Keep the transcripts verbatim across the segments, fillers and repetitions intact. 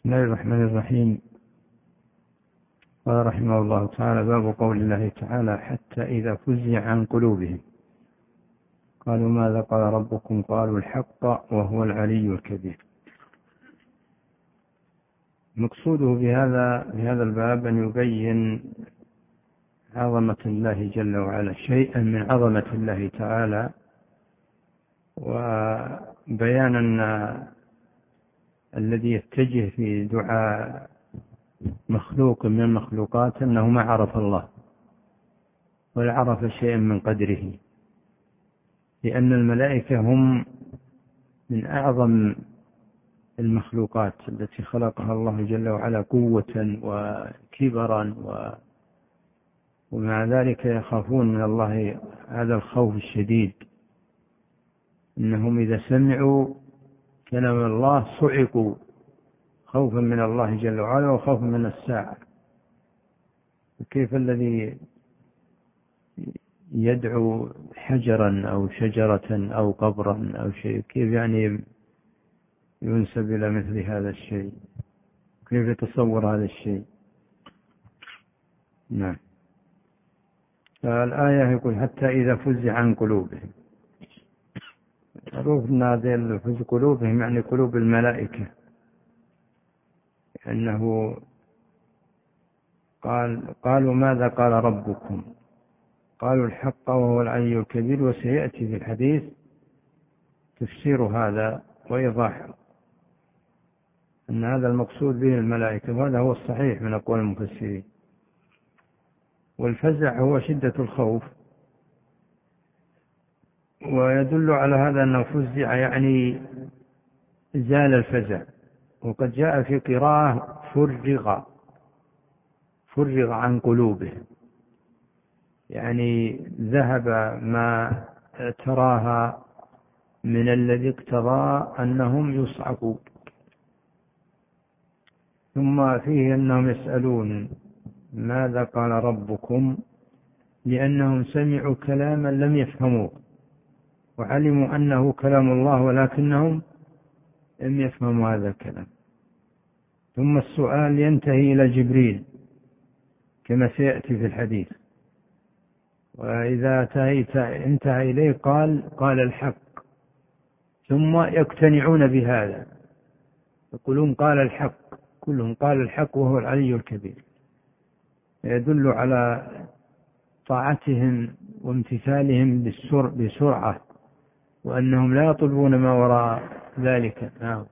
بسم الله الرحمن الرحيم. قال رحمه الله تعالى: باب قول الله تعالى: حتى إذا فزع عن قلوبهم قالوا ماذا قال ربكم؟ قالوا الحق وهو العلي الكبير. مقصوده بهذا بهذا الباب أن يبين عظمة الله جل وعلا، شيئا من عظمة الله تعالى، وبيان أن الذي يتجه في دعاء مخلوق من المخلوقات أنه ما عرف الله ولا عرف شيئا من قدره، لأن الملائكة هم من أعظم المخلوقات التي خلقها الله جل وعلا قوة وكبرا، ومع ذلك يخافون من الله هذا الخوف الشديد، إنهم إذا سمعوا كلام الله صعقوا خوفا من الله جل وعلا وخوفا من الساعة. كيف الذي يدعو حجرا أو شجرة أو قبرا أو شيء، كيف يعني ينسب إلى مثل هذا الشيء؟ كيف يتصور هذا الشيء؟ نعم. فالآية يقول: حتى إذا فزع عن قلوبهم. معروف أن هذه فزع قلوبهم يعني قلوب الملائكة، أنه قال قالوا ماذا قال ربكم؟ قالوا الحق وهو العلي الكبير. وسيأتي في الحديث تفسير هذا وإيضاحه، أن هذا المقصود به الملائكة، وهذا هو الصحيح من أقوال المفسرين. والفزع هو شدة الخوف، ويدل على هذا أنه فزع يعني زال الفزع. وقد جاء في قراءة فرغ فرغ عن قلوبه، يعني ذهب ما تراها من الذي اقتضى أنهم يصعقوا. ثم فيه أنهم يسألون ماذا قال ربكم، لأنهم سمعوا كلاما لم يفهموه وعلموا أنه كلام الله، ولكنهم لم يفهموا هذا الكلام. ثم السؤال ينتهي إلى جبريل كما سيأتي في الحديث، وإذا انتهى إليه قال قال الحق. ثم يقتنعون بهذا، يقولون قال الحق، كلهم قال الحق وهو العلي الكبير. يدل على طاعتهم وامتثالهم بسرعة، وأنهم لا يطلبون ما وراء ذلك، نعم،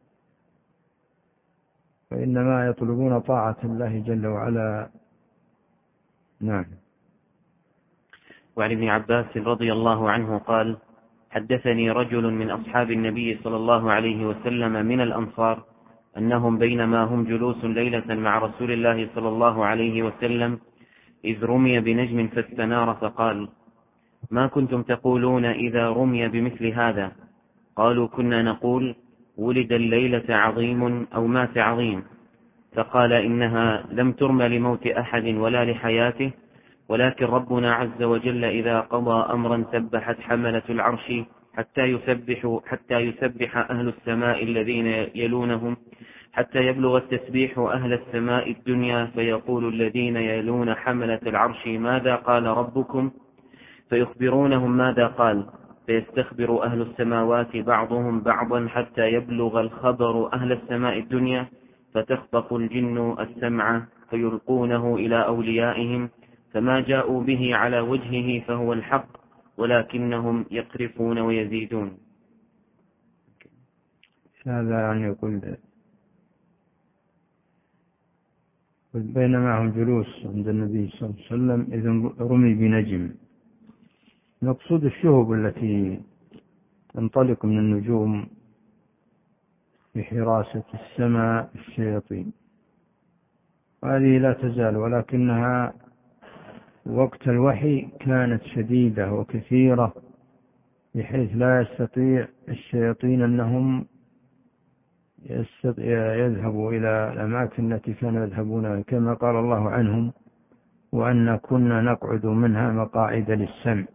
وإنما يطلبون طاعة الله جل وعلا. نعم. وعن ابن عباس رضي الله عنه قال: حدثني رجل من أصحاب النبي صلى الله عليه وسلم من الأنصار أنهم بينما هم جلوس ليلة مع رسول الله صلى الله عليه وسلم إذ رمي بنجم فاستنار، فقال: ما كنتم تقولون إذا رمي بمثل هذا؟ قالوا: كنا نقول ولد الليلة عظيم أو مات عظيم. فقال: إنها لم ترم لموت أحد ولا لحياته، ولكن ربنا عز وجل إذا قضى أمرا سبحت حملة العرش حتى يسبح, حتى يسبح أهل السماء الذين يلونهم، حتى يبلغ التسبيح أهل السماء الدنيا، فيقول الذين يلون حملة العرش: ماذا قال ربكم؟ فيخبرونهم ماذا قال، فيستخبر أهل السماوات بعضهم بعضا حتى يبلغ الخبر أهل السماء الدنيا، فتخطف الجن السمع فيلقونه إلى أوليائهم، فما جاءوا به على وجهه فهو الحق، ولكنهم يقرفون ويزيدون. هذا يعني يقول بينما هم جلوس عند النبي صلى الله عليه وسلم إذ رمي بنجم. نقصد الشهب التي تنطلق من النجوم بحراسة السماء الشياطين، وهذه لا تزال، ولكنها وقت الوحي كانت شديدة وكثيرة، بحيث لا يستطيع الشياطين أنهم يذهبوا إلى الأماكن التي كانوا يذهبونها، كما قال الله عنهم: وأن كنا نقعد منها مقاعد للسمع.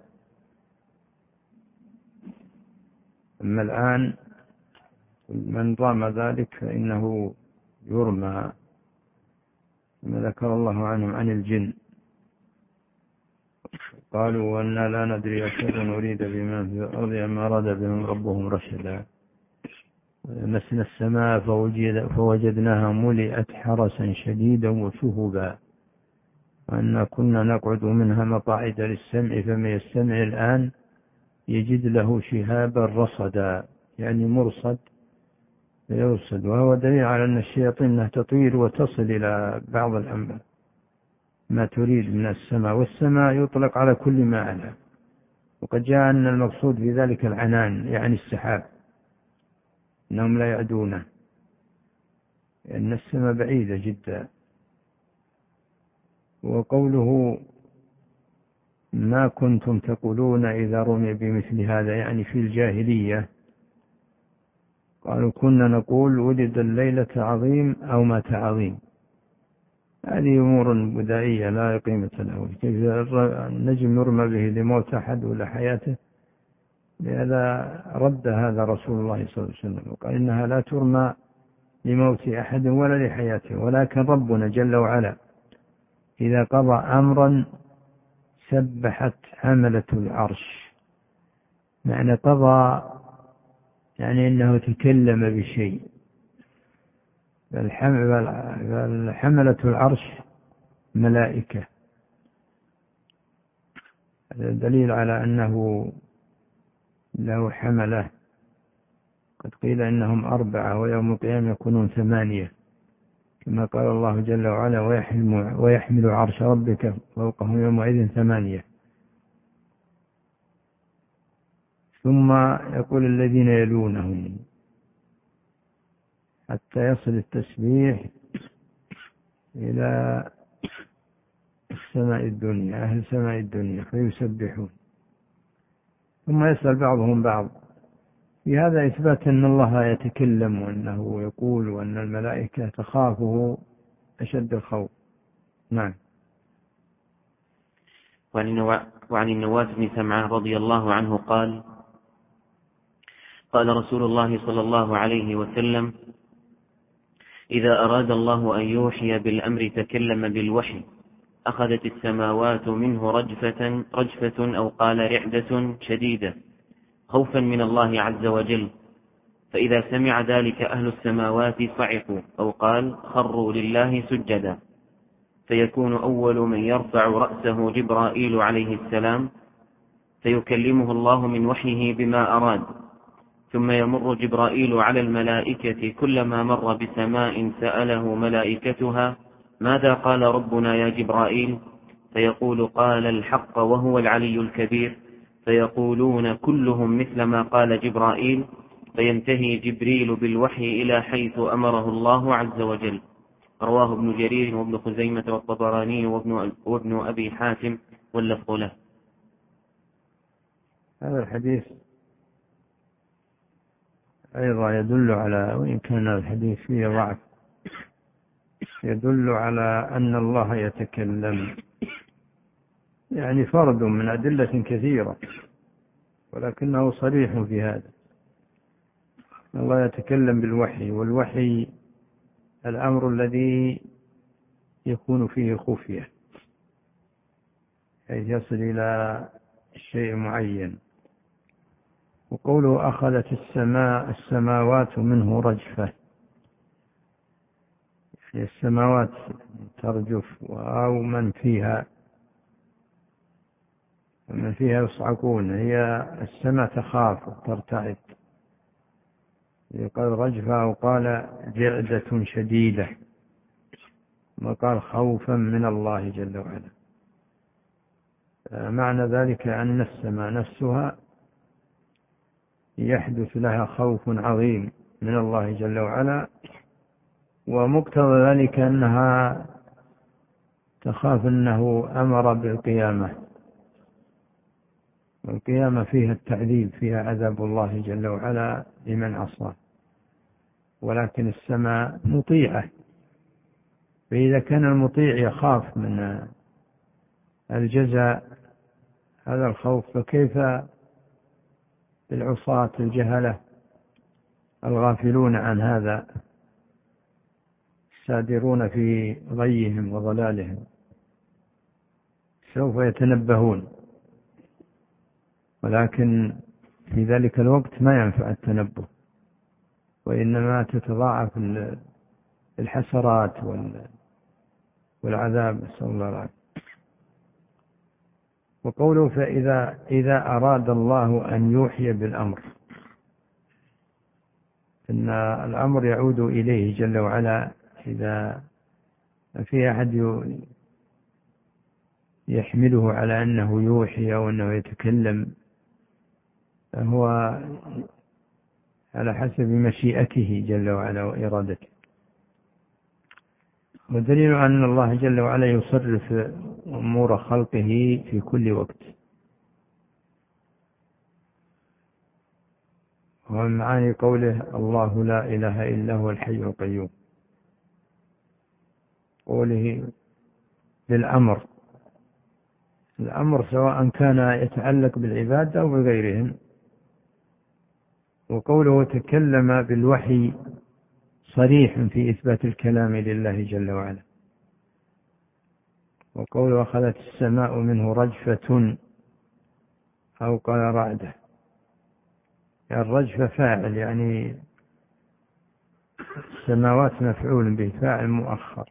أما الآن من ضام ذلك فإنه يرمى، كما ذكر الله عنهم عن الجن. قالوا وأنا لا ندري أشر نريد بمن في الأرض أم أراد بهم ربهم رشدا. مسنا السماء فوجد فوجدناها ملئت حرسا شديدا وشهبا وأنا كنا نقعد منها مقاعد للسمع فمن يستمع الآن يجد له شهابا رصدا، يعني مرصد يرصد. وهو دليل على أن الشياطين تطير وتصل إلى بعض الأمر ما تريد من السماء، والسماء يطلق على كل ما على. وقد جاء أن المقصود في ذلك العنان، يعني السحاب، إنهم لا يعدونه لأن السماء بعيدة جدا. وقوله ما كنتم تقولون إذا رمي بمثل هذا، يعني في الجاهلية قالوا كنا نقول ولد الليلة عظيم أو مات عظيم. هذه أمور بدائية لا قيمة له. كيف النجم يرمى به لموت أحد ولا حياته؟ لهذا رد هذا رسول الله صلى الله عليه وسلم وقال إنها لا ترمى لموت أحد ولا لحياته، ولكن ربنا جل وعلا إذا قضى أمرا سبحت حملة العرش، معنى قضى يعني أنه تكلم بشيء. بل حملة العرش ملائكة، هذا دليل على أنه له حملة. قد قيل إنهم أربعة ويوم القيامة يكونون ثمانية، كما قال الله جل وعلا ويحمل, ويحمل عرش ربك فوقهم يومئذ ثمانية. ثم يقول الذين يلونهم حتى يصل التسبيح إلى السماء الدنيا، أهل سماء الدنيا فيسبحون، ثم يسأل بعضهم بعض. في هذا إثبات أن الله يتكلم وأنه يقول وأن الملائكة تخافه أشد الخوف. نعم. وعن النواس بن سمعان رضي الله عنه قال قال رسول الله صلى الله عليه وسلم إذا أراد الله أن يوحي بالأمر تكلم بالوحي، أخذت السماوات منه رجفة, رجفة أو قال رعدة شديدة خوفا من الله عز وجل، فإذا سمع ذلك أهل السماوات صعقوا أو قال خروا لله سجدا، فيكون أول من يرفع رأسه جبرائيل عليه السلام فيكلمه الله من وحيه بما أراد، ثم يمر جبرائيل على الملائكة كلما مر بسماء سأله ملائكتها ماذا قال ربنا يا جبرائيل؟ فيقول قال الحق وهو العلي الكبير، فيقولون كلهم مثل ما قال جبرائيل، فينتهي جبريل بالوحي إلى حيث أمره الله عز وجل. رواه ابن جرير وابن خزيمة والطبراني وابن, وابن أبي حاتم واللفظ له. هذا الحديث أيضا يدل على، وإن كان الحديث فيه ضعف، يدل على أن الله يتكلم، يعني فرد من أدلة كثيرة ولكنه صريح في هذا. الله يتكلم بالوحي، والوحي الأمر الذي يكون فيه خفية حيث يصل إلى شيء معين. وقوله أخذت السماء السماوات منه رجفة، يعني السماوات ترجف أو من فيها ومن فيها يصعقون، هي السماء تخاف وترتعد، يقال رجفة أو قال جعدة شديدة، وقال خوفا من الله جل وعلا. معنى ذلك أن السماء نفسها يحدث لها خوف عظيم من الله جل وعلا، ومقتضى ذلك أنها تخاف أنه أمر بالقيامة، والقيامة فيها التعذيب، فيها عذاب الله جل وعلا لمن عصاه، ولكن السماء مطيعة، فإذا كان المطيع يخاف من الجزاء هذا الخوف، فكيف بالعصاة الجهلة الغافلون عن هذا؟ سادرون في غيهم وضلالهم سوف يتنبهون، ولكن في ذلك الوقت ما ينفع التنبه، وإنما تتضاعف الحسرات والعذاب، نسأل الله العافية. وقوله فإذا إذا أراد الله أن يوحي بالأمر، إن الأمر يعود إليه جل وعلا. إذا في أحد يحمله على أنه يوحي أو أنه يتكلم، فهو على حسب مشيئته جل وعلا وإرادته. ودليل أن الله جل وعلا يصرف أمور خلقه في كل وقت. ومن معاني قوله الله لا إله إلا هو الحي القيوم، قوله بالأمر، الأمر سواء كان يتعلق بالعبادة أو بغيرهم. وقوله تكلم بالوحي صريح في إثبات الكلام لله جل وعلا. وقوله أخذت السماء منه رجفة أو قال رعدة، يعني الرجفة فاعل، يعني السماوات مفعول به، فاعل مؤخر،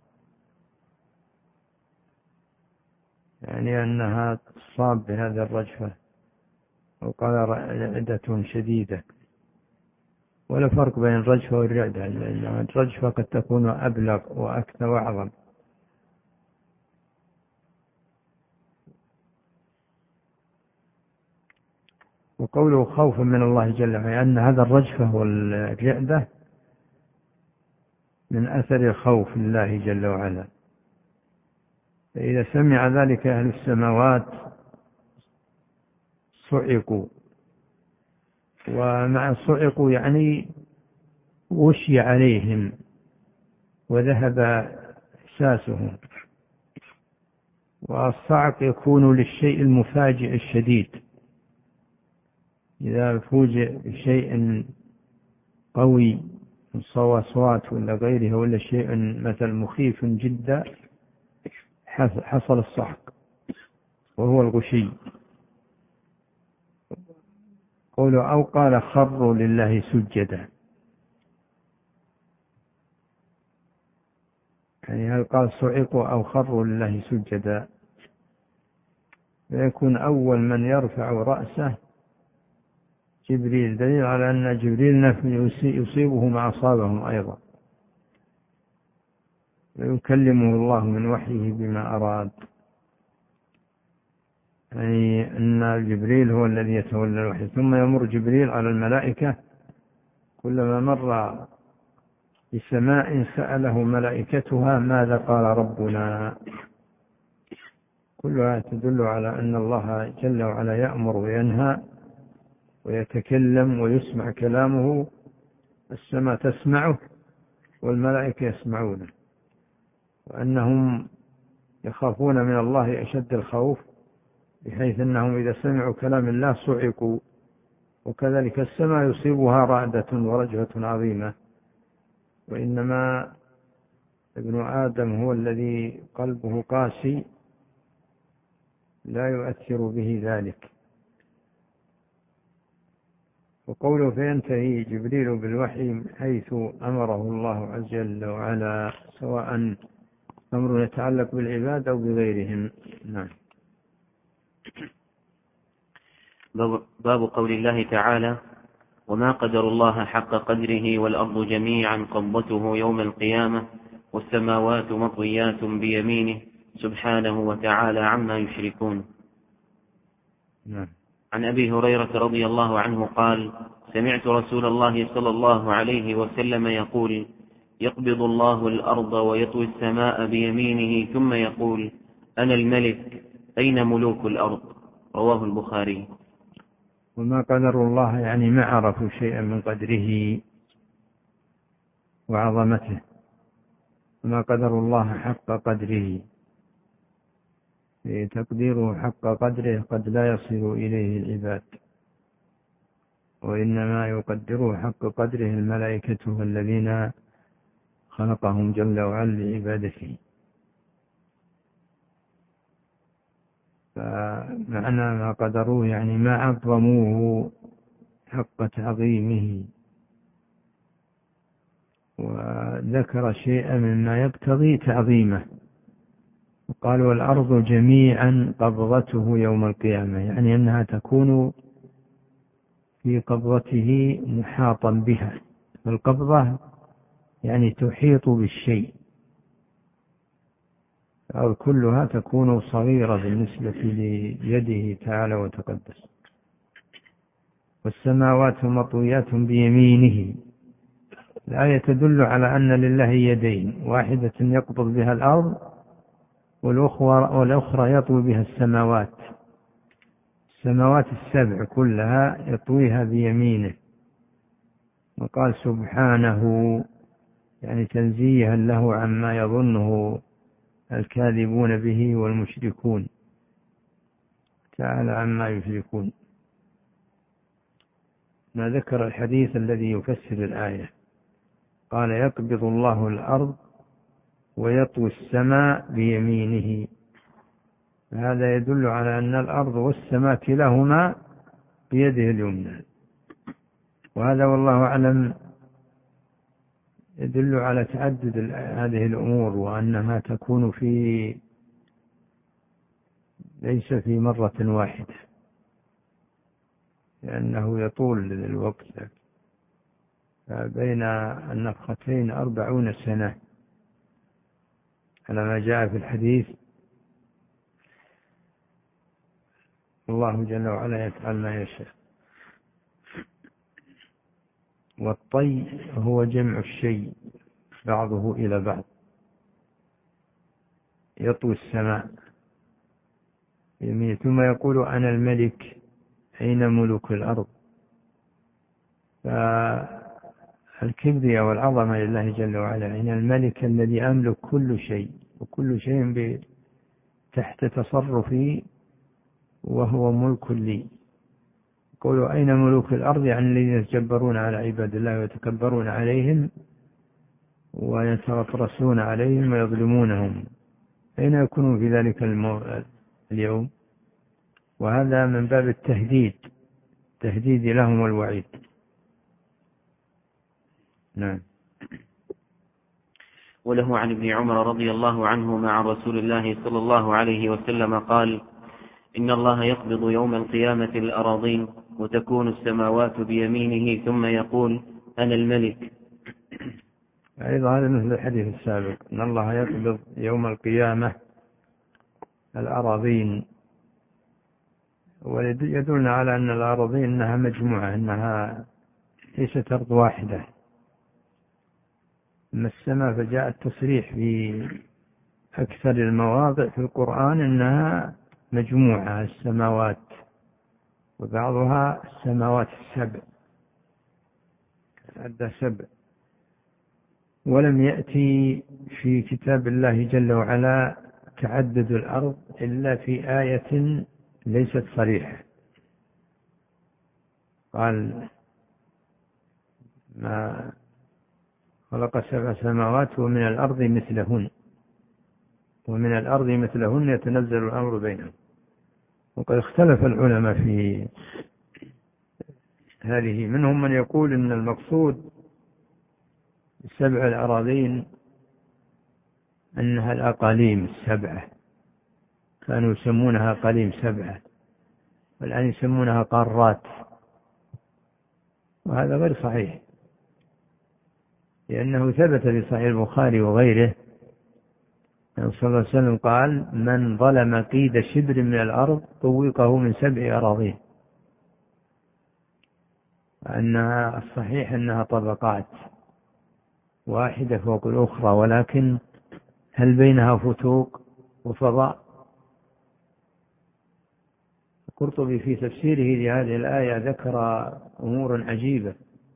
يعني أنها تصاب بهذه الرجفة. وقال رعدة شديدة، ولا فرق بين الرجفة والرعدة، لأن الرجفة قد تكون أبلغ وأكثر وأعظم. وقوله خوفا من الله جل وعلا، أن هذا الرجفة والرعدة من أثر الخوف لله جل وعلا. فإذا سمع ذلك أهل السماوات صعقوا، ومع صعقوا يعني وشي عليهم وذهب إحساسهم. والصعق يكون للشيء المفاجئ الشديد، إذا فوجئ بشيء قوي من صواصوات ولا غيرها، ولا شيء مثل مخيف جدا، حصل الصعق وهو الغشي. قوله أو قال خروا لله سجدا، يعني هل قال صعقوا أو خروا لله سجدا، فيكون أول من يرفع رأسه جبريل، دليل على أن جبريل يصيبه ما أصابهم أيضا، ويكلمه الله من وحيه بما أراد. يعني أن جبريل هو الذي يتولى الوحي، ثم يمر جبريل على الملائكة، كلما مر بسماء سأله ملائكتها ماذا قال ربنا. كلها تدل على أن الله جل وعلا يأمر وينهى ويتكلم ويسمع كلامه، السماء تسمعه والملائكة يسمعونه، وأنهم يخافون من الله أشد الخوف، بحيث أنهم إذا سمعوا كلام الله صعقوا. وكذلك السماء يصيبها رعدة ورجفة عظيمة، وإنما ابن آدم هو الذي قلبه قاسي لا يؤثر به ذلك. وقوله فينتهي جبريل بالوحي حيث أمره الله عز وجل وعلا، سواء أمر يتعلق بالعباد أو بغيرهم. نعم. باب قول الله تعالى وما قدر الله حق قدره والأرض جميعا قبضته يوم القيامة والسماوات مطويات بيمينه سبحانه وتعالى عما يشركون. نعم. عن أبي هريرة رضي الله عنه قال سمعت رسول الله صلى الله عليه وسلم يقول يقبض الله الأرض ويطوي السماء بيمينه ثم يقول أنا الملك أين ملوك الأرض. رواه البخاري. وما قدر الله يعني ما عرفوا شيئا من قدره وعظمته، وما قدر الله حق قدره، تقديره حق قدره قد لا يصل إليه العباد، وإنما يقدره حق قدره الملائكة الذين خلقهم جل وعلا لعبادته. فمعنى ما قدروه يعني ما عظموه حق تعظيمه، وذكر شيئا مما يقتضي تعظيمه، وقال والأرض جميعا قبضته يوم القيامة، يعني أنها تكون في قبضته محاطا بها. القبضة يعني تحيط بالشيء، أو كلها تكون صغيرة بالنسبة ليده تعالى وتقدس. والسماوات مطويات بيمينه، الآية تدل على أن لله يدين، واحدة يقبض بها الأرض والأخرى, والأخرى يطوي بها السماوات. السماوات السبع كلها يطويها بيمينه. وقال سبحانه يعني تنزيها له عما يظنه الكاذبون به والمشركون، تعالى عما يشركون. ما ذكر الحديث الذي يفسر الآية، قال يقبض الله الأرض ويطوي السماء بيمينه. هذا يدل على أن الأرض والسماء كلاهما بيده اليمنى، وهذا والله أعلم يدل على تعدد هذه الأمور، وأنها تكون في ليس في مرة واحدة، لأنه يطول الوقت بين النفختين أربعون سنة على ما جاء في الحديث. الله جل وعلا يفعل ما يشاء. والطي هو جمع الشيء بعضه إلى بعض، يطوي السماء يمين، ثم يقول أنا الملك أين ملوك الأرض. فالكبرياء والعظمة لله جل وعلا، أين الملك الذي أملك كل شيء، وكل شيء تحت تصرفي وهو ملك لي. يقولوا أين ملوك الأرض، يعني الذين يتجبرون على عباد الله ويتكبرون عليهم ويترصرصون عليهم ويظلمونهم، أين يكونوا في ذلك اليوم؟ وهذا من باب التهديد، تهديد لهم والوعيد. نعم. وله عن ابن عمر رضي الله عنهما عن رسول الله صلى الله عليه وسلم قال إن الله يقبض يوم القيامة الأراضين وتكون السماوات بيمينه ثم يقول أنا الملك. أيضا هذا مثل الحديث السابق، إن الله يقبض يوم القيامة الأراضين، ويدلنا على أن الأراضين أنها مجموعة، أنها ليست أرض واحدة. أما السماء فجاء التصريح في أكثر المواضع في القرآن أنها مجموعة السماوات، وبعضها السماوات السبع، عدة سبع. ولم يأتي في كتاب الله جل وعلا تعدد الأرض إلا في آية ليست صريحة، قال ما خلق سبع سماوات ومن الأرض مثلهن، ومن الأرض مثلهن يتنزل الأمر بينهم. وقد اختلف العلماء في هذه، منهم من يقول إن المقصود السبع الأراضين أنها الأقاليم السبعة، كانوا يسمونها أقاليم سبعة، والآن يسمونها قارات، وهذا غير صحيح، لأنه ثبت في صحيح البخاري وغيره أن صلى الله عليه وسلم قال من ظلم قيد شبر من الأرض طوقه من سبع أراضين، أنها الصحيح أنها طبقات واحدة فوق الأخرى، ولكن هل بينها فتوق وفضاء؟ القرطبي في تفسيره لهذه الآية ذكر أمور عجيبة،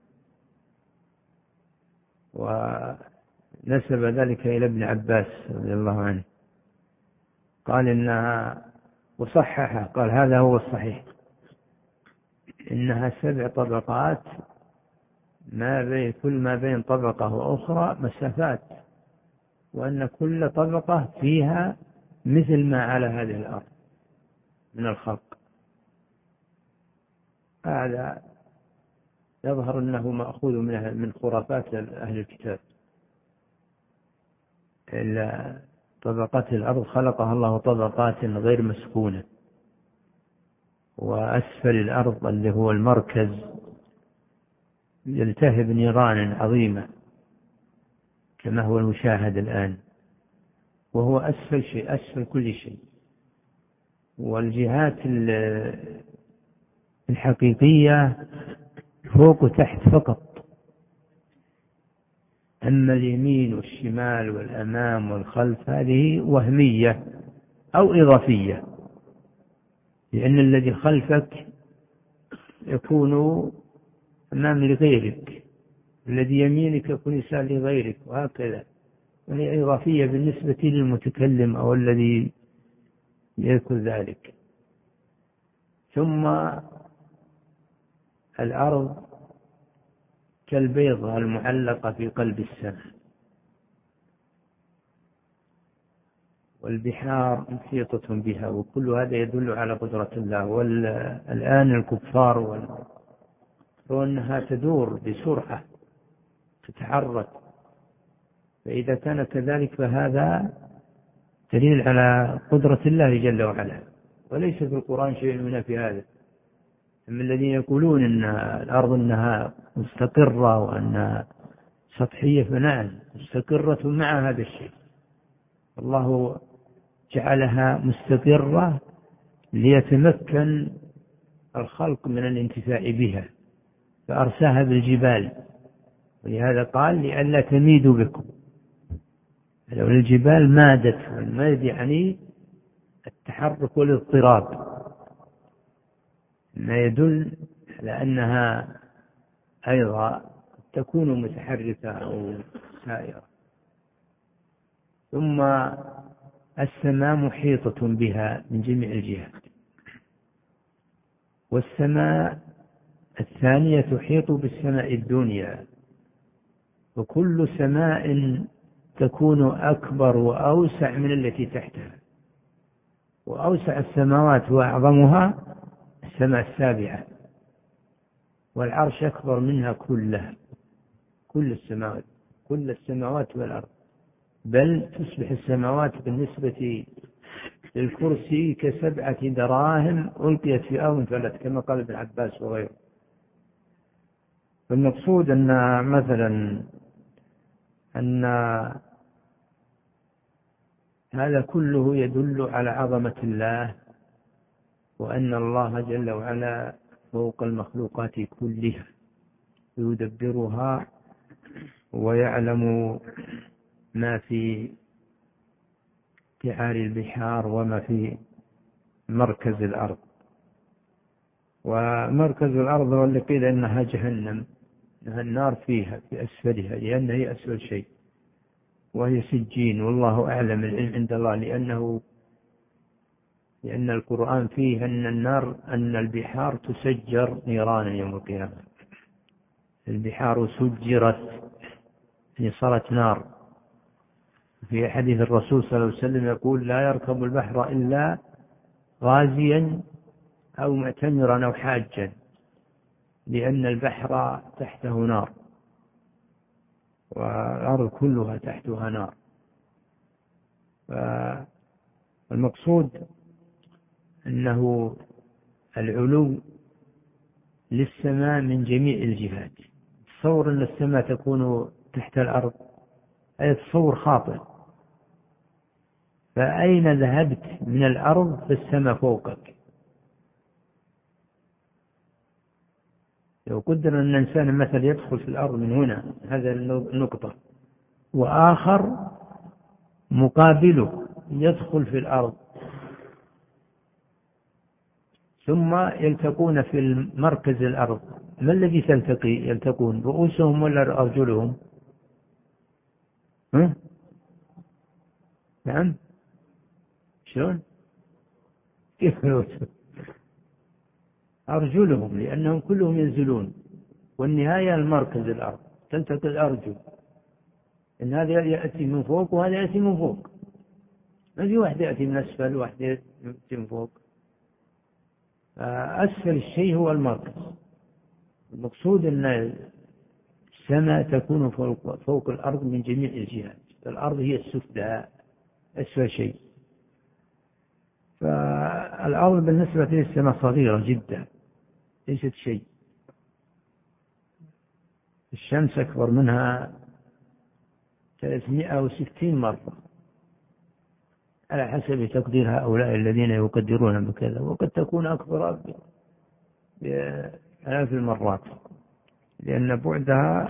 ونسب ذلك إلى ابن عباس رضي الله عنه، قال إنها وصححه، قال هذا هو الصحيح، إنها سبع طبقات ما بين كل ما بين طبقة وأخرى مسافات، وأن كل طبقة فيها مثل ما على هذه الأرض من الخلق. هذا يظهر أنه مأخوذ من خرافات أهل الكتاب. إلا طبقات الأرض خلقها الله طبقات غير مسكونة، وأسفل الأرض اللي هو المركز يلتهب نيران عظيمة كما هو المشاهد الآن، وهو أسفل شيء، أسفل كل شيء. والجهات الحقيقية فوق وتحت فقط، أما اليمين والشمال والأمام والخلف هذه وهمية أو إضافية، لأن الذي خلفك يكون أمام لغيرك، الذي يمينك يكون يسار لغيرك، وهكذا. وهي إضافية بالنسبة للمتكلم أو الذي يذكر ذلك. ثم الأرض كالبيضة المعلقة في قلب السماء، والبحار محيطة بها، وكل هذا يدل على قدرة الله. والآن الكفار وأنها تدور بسرعة تتحرك، فإذا كان كذلك فهذا دليل على قدرة الله جل وعلا، وليس في القرآن شيء ينافي هذا. أما الذين يقولون أن الأرض أنها مستقرة وأنها سطحية، فنعم مستقرة مع هذا الشيء. الله جعلها مستقرة ليتمكن الخلق من الانتفاع بها، فأرساها بالجبال، ولهذا قال لئلا تميدوا بكم. لو الجبال مادت، والميد يعني التحرك والاضطراب، ما يدل على أنها أيضا تكون متحركة أو سائرة. ثم السماء محيطة بها من جميع الجهات، والسماء الثانية تحيط بالسماء الدنيا، وكل سماء تكون أكبر وأوسع من التي تحتها، وأوسع السماوات وأعظمها السماء السابعة، والعرش أكبر منها كلها، كل السماوات كل السماوات والأرض، بل تصبح السماوات بالنسبة للكرسي كسبعة دراهم ألقيت في أرض فلت، كما قال ابن عباس وغيره. فالمقصود أن مثلا أن هذا كله يدل على عظمة الله، وأن الله جل وعلا فوق المخلوقات كلها يدبرها ويعلم ما في قعار البحار وما في مركز الأرض. ومركز الأرض واللي قيل إنها جهنم، إنها النار فيها في أسفلها، لأنها هي أسفل شيء، وهي سجين، والله أعلم. العلم عند الله، لأنه لأن القرآن فيه أن النار أن البحار تسجر نيرانا يوم القيامة. البحار سجرت يعني صارت نار. في حديث الرسول صلى الله عليه وسلم يقول: لا يركب البحر إلا غازيا أو معتمرا أو حاجا، لأن البحر تحته نار، والأرض كلها تحتها نار. فالمقصود أنه العلو للسماء من جميع الجهات. تصور أن السماء تكون تحت الأرض، هذا تصور خاطئ. فأين ذهبت من الأرض فالسماء فوقك. لو قدر أن الإنسان مثلا يدخل في الأرض من هنا، هذا النقطة، وآخر مقابله يدخل في الأرض، ثم يلتقون في مركز الأرض، ما الذي تلتقي يلتقون؟ رؤوسهم ولا أرجلهم؟ ها؟ نعم، شلون؟ كيف رؤوسهم؟ أرجلهم، لأنهم كلهم ينزلون، والنهاية المركز الأرض، تلتقي الأرجل، إن هذا يأتي من فوق وهذا يأتي من فوق، ما في واحد يأتي من أسفل وواحد يأتي من فوق. أسفل الشيء هو المركز. المقصود أن السماء تكون فوق, فوق الأرض من جميع الجهات، الأرض هي السفلى أسفل شيء. فالأرض بالنسبة للسماء صغيرة جدا، ليست شيء. الشمس أكبر منها ثلاثمائة وستين مرة على حسب تقدير هؤلاء الذين يقدرون بكذا، وقد تكون أكبر بآلاف المرات، لأن بعدها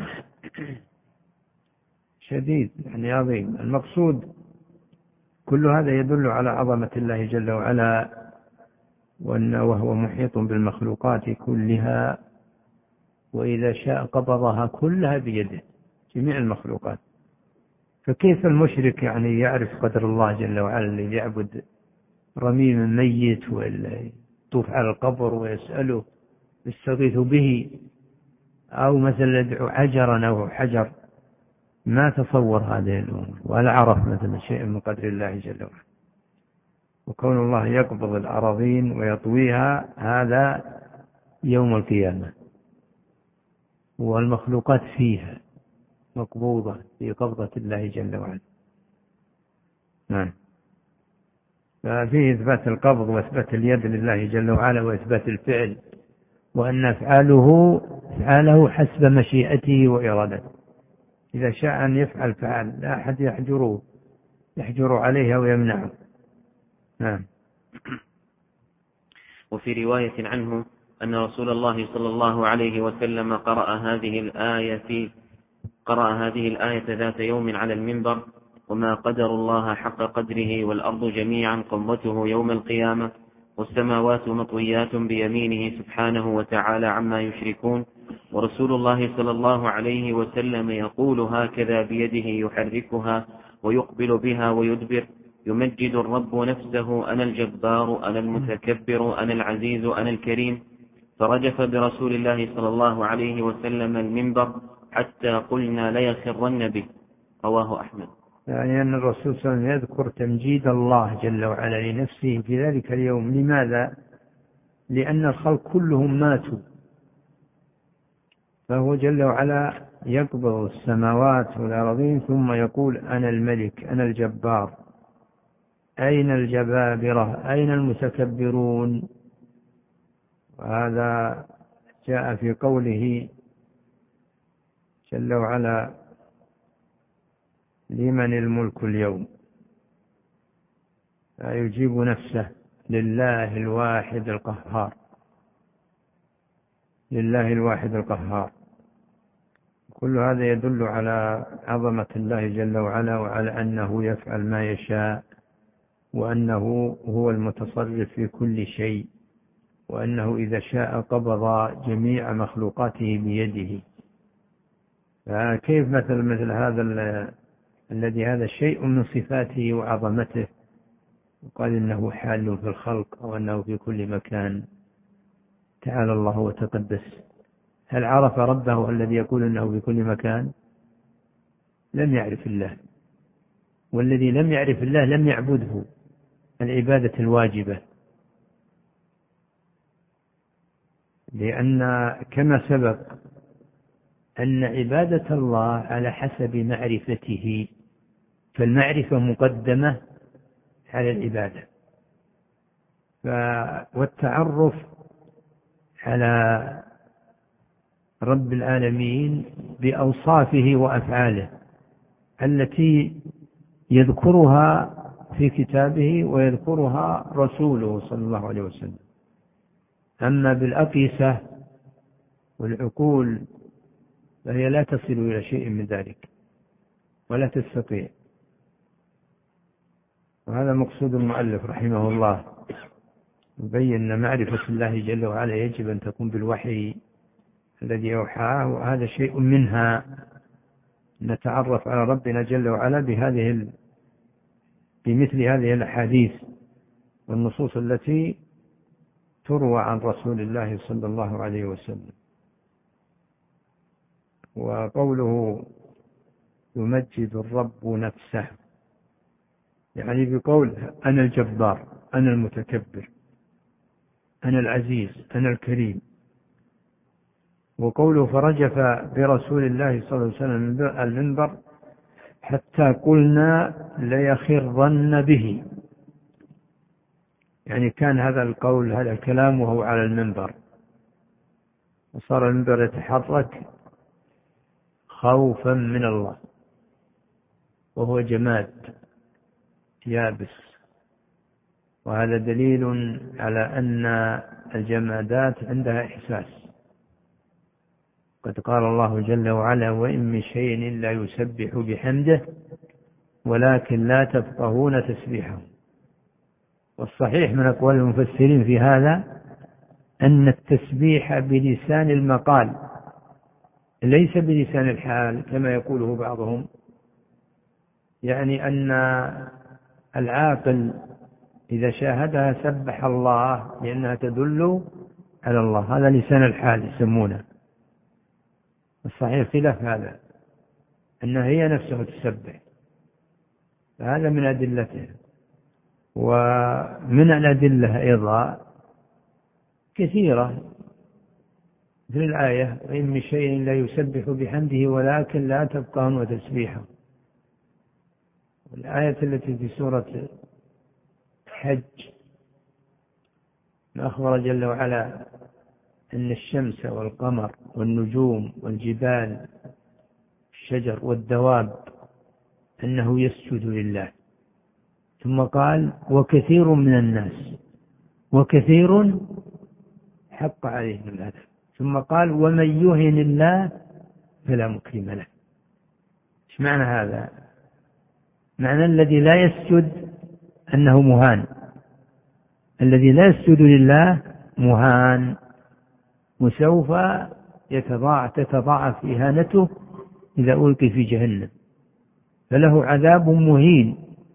شديد يعني عظيم. المقصود كل هذا يدل على عظمة الله جل وعلا، وأنه وهو محيط بالمخلوقات كلها، وإذا شاء قبضها كلها بيده، جميع المخلوقات. فكيف المشرك يعني يعرف قدر الله جل وعلا الذي يعبد رميم ميت ولا يطوف على القبر ويسأله يستغيث به، أو مثلا يدعو عجرا أو حجر؟ ما تصور هذه الأمور ولا عرف مثلا شيء من قدر الله جل وعلا. وكون الله يقبض الأراضين ويطويها هذا يوم القيامة، والمخلوقات فيها مقبوضة في قبضة الله جل وعلا. نعم. ففيه إثبات القبض وإثبات اليد لله جل وعلا، وإثبات الفعل، وأن أفعاله أفعاله حسب مشيئته وإرادته. إذا شاء أن يفعل فعل، لا أحد يحجره يحجر عليها ويمنعه. نعم. وفي رواية عنه أن رسول الله صلى الله عليه وسلم قرأ هذه الآية قرأ هذه الآية ذات يوم على المنبر: وما قدر الله حق قدره والأرض جميعا قبضته يوم القيامة والسماوات مطويات بيمينه سبحانه وتعالى عما يشركون، ورسول الله صلى الله عليه وسلم يقول هكذا بيده يحركها ويقبل بها ويدبر: يمجد الرب نفسه: أنا الجبار، أنا المتكبر، أنا العزيز، أنا الكريم. فرجف برسول الله صلى الله عليه وسلم المنبر حتى قلنا ليخرن به. رواه أحمد. يعني أن الرسول صلى الله عليه وسلم يذكر تمجيد الله جل وعلا لنفسه في ذلك اليوم. لماذا؟ لأن الخلق كلهم ماتوا، فهو جل وعلا يقبض السماوات والأرضين ثم يقول: أنا الملك، أنا الجبار. أين الجبابرة؟ أين المتكبرون؟ وهذا جاء في قوله جل وعلا: لمن الملك اليوم؟ فيجيب نفسه: لله الواحد القهار، لله الواحد القهار. كل هذا يدل على عظمة الله جل وعلا، وعلى أنه يفعل ما يشاء، وأنه هو المتصرف في كل شيء، وأنه إذا شاء قبض جميع مخلوقاته بيده. فكيف مثل مثل هذا الذي هذا شيء من صفاته وعظمته وقال إنه حال في الخلق أو أنه في كل مكان؟ تعالى الله وتقدس. هل عرف ربه الذي يقول إنه في كل مكان؟ لم يعرف الله، والذي لم يعرف الله لم يعبده العبادة الواجبة، لأن كما سبق أن عبادة الله على حسب معرفته، فالمعرفة مقدمة على العبادة. والتعرف على رب العالمين بأوصافه وأفعاله التي يذكرها في كتابه ويذكرها رسوله صلى الله عليه وسلم. أما بالأقيسة والعقول فهي لا تصل إلى شيء من ذلك ولا تستطيع. وهذا مقصود المؤلف رحمه الله، يبين أن معرفة الله جل وعلا يجب أن تكون بالوحي الذي يوحاه، وهذا شيء منها. نتعرف على ربنا جل وعلا بهذه بمثل هذه الأحاديث والنصوص التي تروى عن رسول الله صلى الله عليه وسلم. وقوله يمجد الرب نفسه يعني بقول أنا الجبار، أنا المتكبر، أنا العزيز، أنا الكريم. وقوله فرجف برسول الله صلى الله عليه وسلم المنبر حتى قلنا ليخرن به، يعني كان هذا القول هذا الكلام وهو على المنبر، وصار المنبر يتحرك خوفا من الله، وهو جماد يابس، وهذا دليل على أن الجمادات عندها إحساس. قد قال الله جل وعلا وإن من شيء إلا يسبح بحمده ولكن لا تفقهون تسبيحه. والصحيح من أقوال المفسرين في هذا أن التسبيح بلسان المقال ليس بلسان الحال كما يقوله بعضهم، يعني أن العاقل إذا شاهدها سبح الله لأنها تدل على الله، هذا لسان الحال يسمونه. الصحيح خلاف هذا، أنها هي نفسها تسبح، فهذا من أدلته. ومن الأدلة أيضا كثيرة في الآية وإن من شيء لا يسبح بحمده ولكن لا تفقهون تسبيحه. الآية التي في سورة الحج أخبر جل وعلا أن الشمس والقمر والنجوم والجبال الشجر والدواب أنه يسجد لله، ثم قال وكثير من الناس، وكثير حق عليهم العذاب، ثم قال ومن يهن الله فلا مكرم له. ايش معنى هذا؟ معنى الذي لا يسجد أنه مهان، الذي لا يسجد لله مهان، وسوف يتضاعف تتضاعف إهانته إذا ألقي في جهنم، فله عذاب مهين،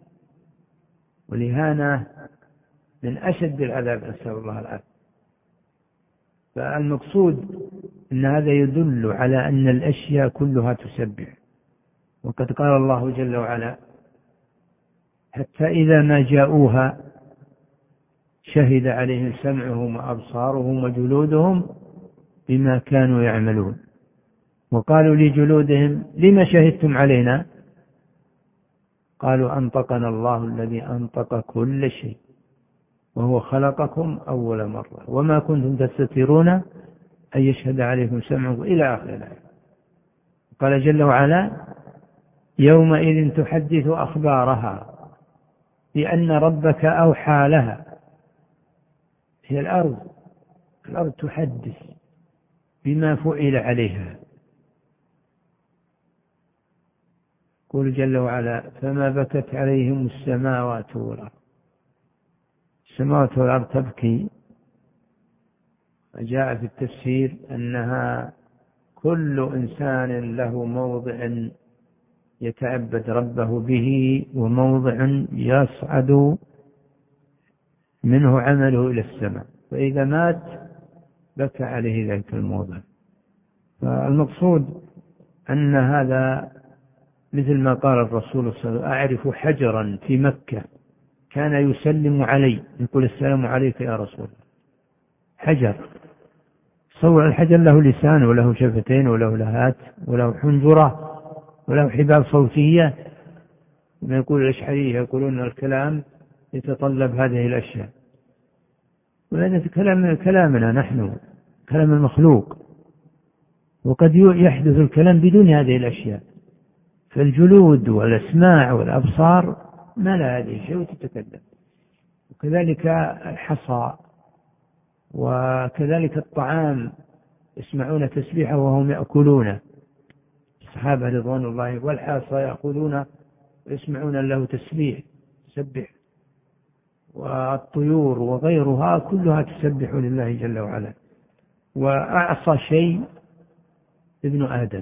والإهانة من أشد العذاب، نسأل الله العافية. فالمقصود أن هذا يدل على أن الأشياء كلها تسبح. وقد قال الله جل وعلا حتى إذا ما جاءوها شهد عليهم سمعهم وأبصارهم وجلودهم بما كانوا يعملون، وقالوا لجلودهم لما شهدتم علينا؟ قالوا أنطقنا الله الذي أنطق كل شيء وهو خلقكم أول مرة وما كنتم تستترون أن يشهد عليكم سمعكم إلى آخر الآية. قال جل وعلا يومئذ تحدث أخبارها بأن ربك أوحى لها. هي الأرض الأرض تحدث بما فعل عليها. قل جل وعلا فما بكت عليهم السماوات والأرض. السماوات والأرض تبكي. جاء في التفسير أنها كل إنسان له موضع يتعبد ربه به وموضع يصعد منه عمله إلى السماء، فإذا مات بكى عليه ذلك الموضع. فالمقصود أن هذا مثل ما قال الرسول صلى الله عليه وسلم أعرف حجرا في مكة كان يسلم علي، يقول السلام عليك يا رسول الله. حجر، صور الحجر له لسان وله شفتين وله لهات وله حنجرة وله حبال صوتية. ما يقول الأشعرية يقولون الكلام يتطلب هذه الأشياء، وهذا كلام كلامنا نحن، كلام المخلوق، وقد يحدث الكلام بدون هذه الأشياء. فالجلود والأسماع والأبصار ما لا هذه شيء وتتكلم. وكذلك الحصى، وكذلك الطعام يسمعون تسبيحه وهم يأكلون، الصحابة رضوان الله، والحاصى يأخذون ويسمعون له تسبيح تسبح، والطيور وغيرها كلها تسبح لله جل وعلا. وأعصى شيء ابن آدم،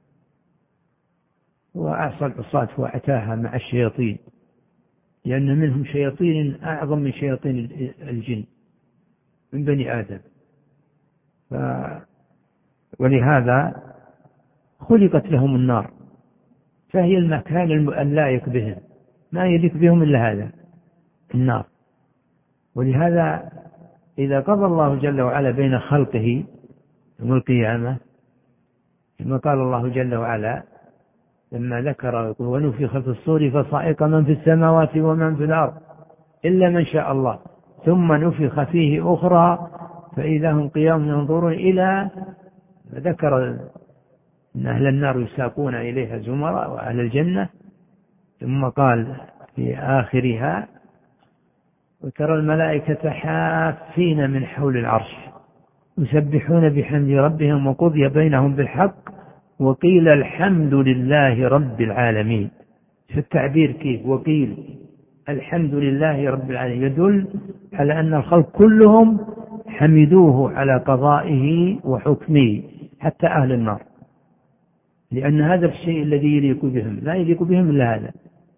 وأعصى العصاة وأتاها مع الشياطين، لأن منهم شياطين أعظم من شياطين الجن من بني آدم. ف... ولهذا خلقت لهم النار، فهي المكان اللائق بهم، ما يليق بهم إلا هذا النار. ولهذا إذا قضى الله جل وعلا بين خلقه يوم القيامة، كما قال الله جل وعلا لما ذكر ونفخ في الصور فصعق من في السماوات ومن في الأرض إلا من شاء الله ثم نفخ فيه أخرى فإذا هم قيام ينظرون إلى ذكر أن أهل النار يساقون إليها زمرا وأهل الجنة، ثم قال في آخرها وترى الملائكة حافين من حول العرش يسبحون بحمد ربهم وقضي بينهم بالحق وقيل الحمد لله رب العالمين. في التعبير كيف وقيل الحمد لله رب العالمين يدل على أن الخلق كلهم حمدوه على قضائه وحكمه حتى أهل النار، لأن هذا الشيء الذي يليق بهم، لا يليق بهم إلا هذا.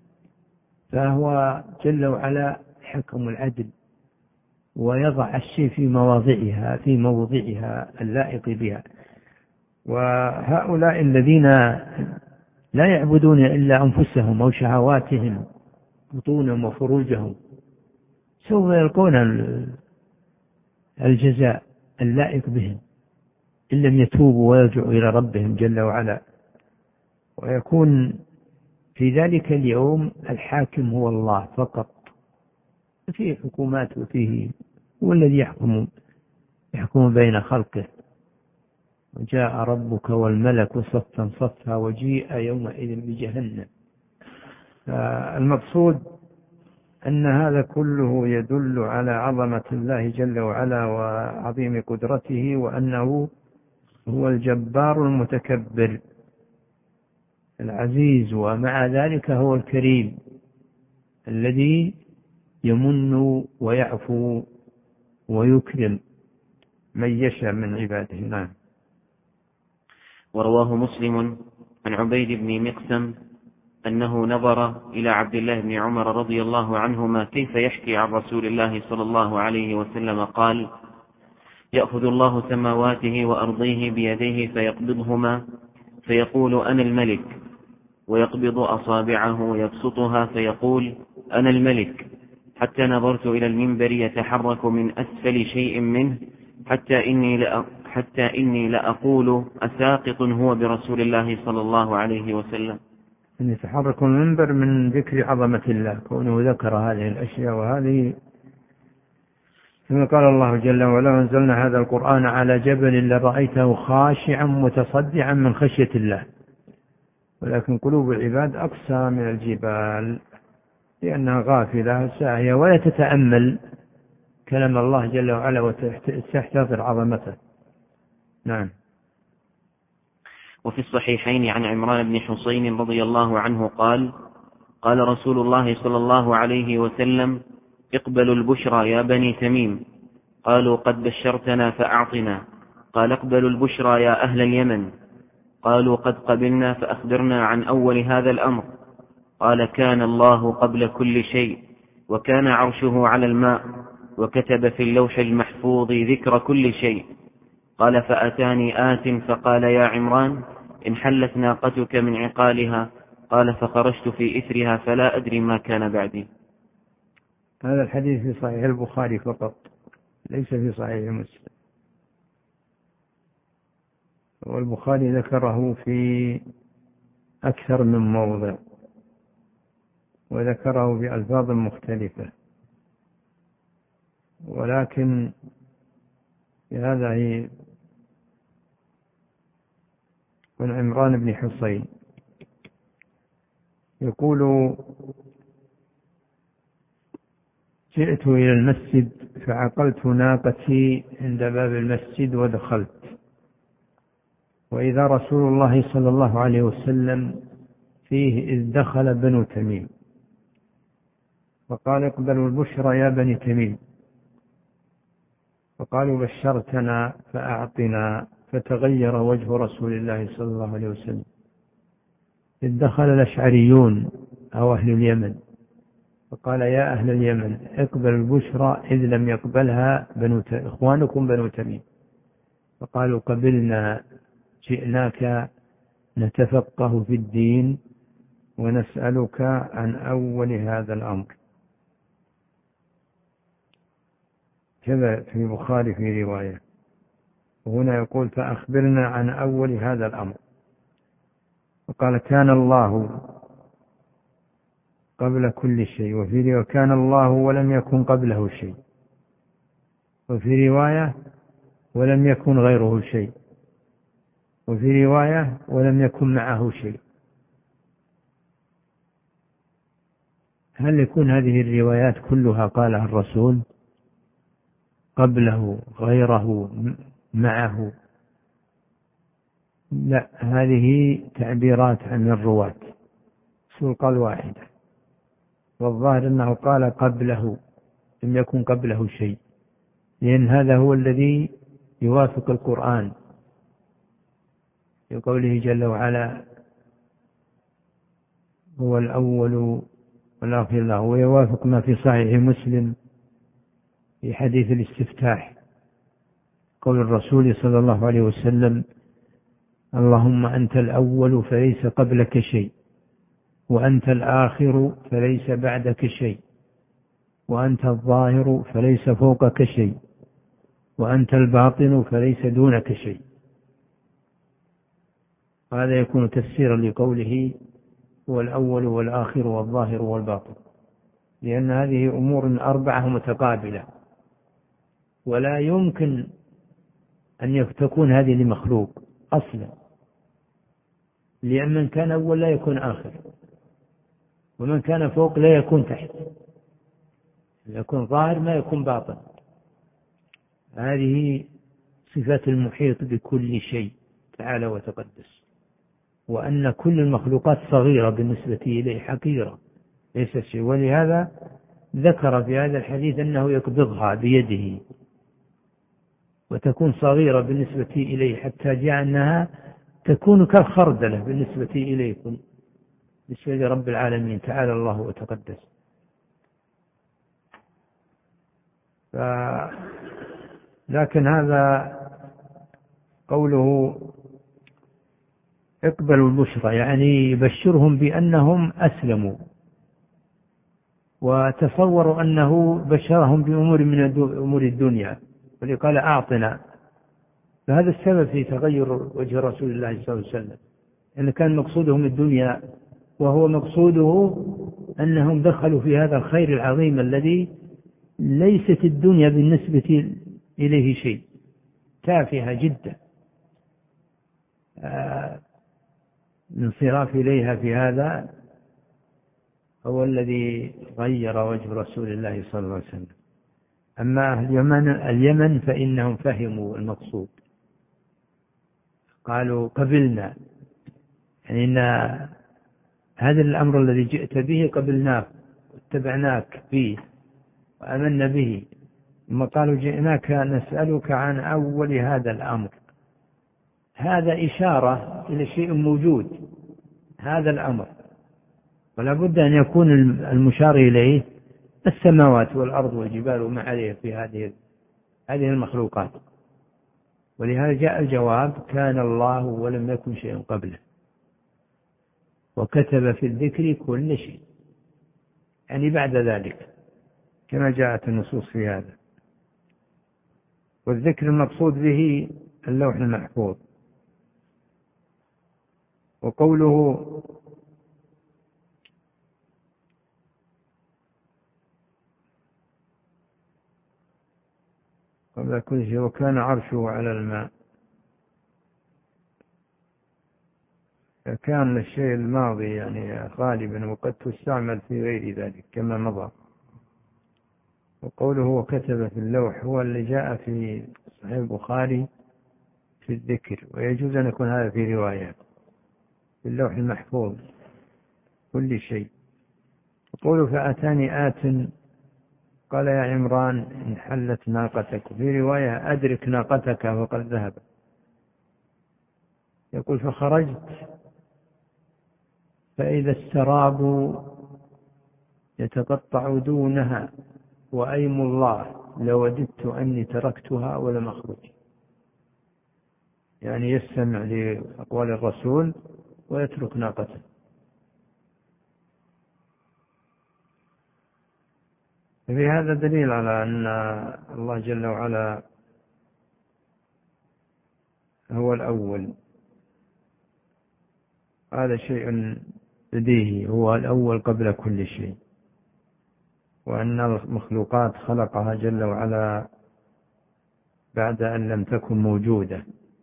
فهو جل وعلا حكم العدل ويضع الشيء في مواضعها في موضعها اللائق بها. وهؤلاء الذين لا يعبدون إلا أنفسهم أو شهواتهم بطونهم وفروجهم سوف يلقون الجزاء اللائق بهم إن لم يتوبوا ويرجعوا إلى ربهم جل وعلا. ويكون في ذلك اليوم الحاكم هو الله فقط، فيه حكومات وفيه هو الذي يحكم يحكم بين خلقه. وجاء ربك والملك صفا صفا وجيء يومئذ بجهنم. فالمقصود أن هذا كله يدل على عظمة الله جل وعلا وعظيم قدرته، وأنه هو الجبار المتكبر العزيز، ومع ذلك هو الكريم الذي يمن ويعفو ويكرم من يشاء من عباده. نعم. ورواه مسلم عن عبيد بن مقسم أنه نظر إلى عبد الله بن عمر رضي الله عنهما كيف يحكي عن رسول الله صلى الله عليه وسلم قال: يأخذ الله سماواته وأرضيه بيديه فيقبضهما فيقول أنا الملك، ويقبض أصابعه ويبسطها فيقول أنا الملك، حتى نظرت إلى المنبر يتحرك من أسفل شيء منه حتى إني لأ حتى إني لأقول أساقط هو برسول الله صلى الله عليه وسلم. أن يتحرك المنبر من ذكر عظمة الله كونه ذكر هذه الأشياء. وهذه كما قال الله جل وعلا: أنزلنا هذا القرآن على جبل لرأيته خاشعا متصدعا من خشية الله، ولكن قلوب العباد أقسى من الجبال لأنها غافلة ساهية ولا تتأمل كلام الله جل وعلا وتحتضر عظمته. نعم. وفي الصحيحين عن عمران بن حسين رضي الله عنه قال: قال رسول الله صلى الله عليه وسلم: اقبلوا البشرى يا بني تميم. قالوا: قد بشرتنا فأعطنا. قال: اقبلوا البشرى يا أهل اليمن. قالوا: قد قبلنا فأخبرنا عن أول هذا الأمر. قال: كان الله قبل كل شيء، وكان عرشه على الماء، وكتب في اللوح المحفوظ ذكر كل شيء. قال: فأتاني آت فقال: يا عمران، انحلت ناقتك من عقالها. قال: فخرجت في إثرها فلا أدري ما كان بعدي. هذا الحديث في صحيح البخاري فقط، ليس في صحيح مسلم. والبخاري ذكره في أكثر من موضع وذكره بألفاظ مختلفة، ولكن هذا هي من عمران بن حسين يقول: جئت إلى المسجد فعقلت ناقتي عند باب المسجد ودخلت، وإذا رسول الله صلى الله عليه وسلم فيه إذ دخل بنو تميم فقال: اقبلوا البشرى يا بني تميم. فقالوا: بشرتنا فأعطنا. فتغير وجه رسول الله صلى الله عليه وسلم إذ دخل الأشعريون أو أهل اليمن فقال: يا أهل اليمن اقبلوا البشرى إذ لم يقبلها بنو ت... إخوانكم بنو تميم. فقالوا: قبلنا، جئناك نتفقه في الدين ونسألك عن أول هذا الأمر. كذا في البخاري في رواية، وهنا يقول فأخبرنا عن أول هذا الأمر. وقال كان الله قبل كل شيء، وفي رواية كان الله ولم يكن قبله شيء، وفي رواية ولم يكن غيره شيء، وفي رواية ولم يكن معه شيء. هل يكون هذه الروايات كلها قالها الرسول قبله غيره معه؟ لا، هذه تعبيرات عن الرواة. الرسول قال واحدة، والظاهر أنه قال قبله، لم يكن قبله شيء، لأن هذا هو الذي يوافق القرآن يقوله جل وعلا هو الأول والآخر له، ويوافق ما في صحيح مسلم في حديث الاستفتاح قول الرسول صلى الله عليه وسلم اللهم أنت الأول فليس قبلك شيء، وأنت الآخر فليس بعدك شيء، وأنت الظاهر فليس فوقك شيء، وأنت الباطن فليس دونك شيء. هذا يكون تفسيرا لقوله هو الأول والآخر والظاهر والباطن، لأن هذه أمور أربعة متقابلة، ولا يمكن أن تكون هذه لمخلوق أصلا، لأن من كان أول لا يكون آخر، ومن كان فوق لا يكون تحت، يكون ظاهر ما يكون باطن. هذه صفات المحيط بكل شيء تعالى وتقدس، وأن كل المخلوقات صغيرة بالنسبة إليه، حقيرة ليس شيء. ولهذا ذكر في هذا الحديث أنه يقبضها بيده وتكون صغيرة بالنسبة إليه، حتى جاء أنها تكون كالخردلة بالنسبة إليكم، بالنسبة لرب العالمين تعالى الله وتقدس. ف... لكن هذا قوله اقبلوا البشرى، يعني يبشرهم بأنهم أسلموا، وتصوروا أنه بشرهم بأمور من أمور الدنيا، ولقال أعطنا. فهذا السبب في تغير وجه رسول الله صلى الله عليه وسلم، أن كان مقصودهم الدنيا، وهو مقصوده أنهم دخلوا في هذا الخير العظيم الذي ليست الدنيا بالنسبة إليه شيء، تافهة جدا. الانصراف إليها في هذا هو الذي غير وجه رسول الله صلى الله عليه وسلم. أما أهل اليمن, اليمن فإنهم فهموا المقصود، قالوا قبلنا، يعني إن هذا الأمر الذي جئت به قبلناك واتبعناك فيه وآمنا به، ثم قالوا جئناك نسألك عن أول هذا الأمر. هذا إشارة إلى شيء موجود، هذا الأمر، ولا بد أن يكون المشار إليه السماوات والأرض والجبال وما عليه في هذه هذه المخلوقات. ولهذا جاء الجواب كان الله ولم يكن شيء قبله، وكتب في الذكر كل شيء، يعني بعد ذلك، كما جاءت النصوص في هذا. والذكر المقصود به اللوح المحفوظ. وقوله قبل كل شيء وكان عرشه على الماء، كان الشيء الماضي يعني غالبا، وقد تستعمل في غير ذلك كما مضى. وقوله وكتب في اللوح هو اللي جاء في صحيح البخاري في الذكر، ويجوز أن يكون هذا في روايات في اللوح المحفوظ كل شيء. وقوله فأتاني آت قال يا عمران إن حلت ناقتك، في رواية أدرك ناقتك وقد ذهب. يقول فخرجت فإذا السراب يتقطع دونها وأيم الله لوددت أني تركتها ولم أخرج، يعني يستمع لأقوال الرسول ويترك ناقته. في هذا دليل على أن الله جل وعلا هو الأول. هذا شيء بديهي، هو الأول قبل كل شيء، وأن المخلوقات خلقها جل وعلا بعد أن لم تكن موجودة.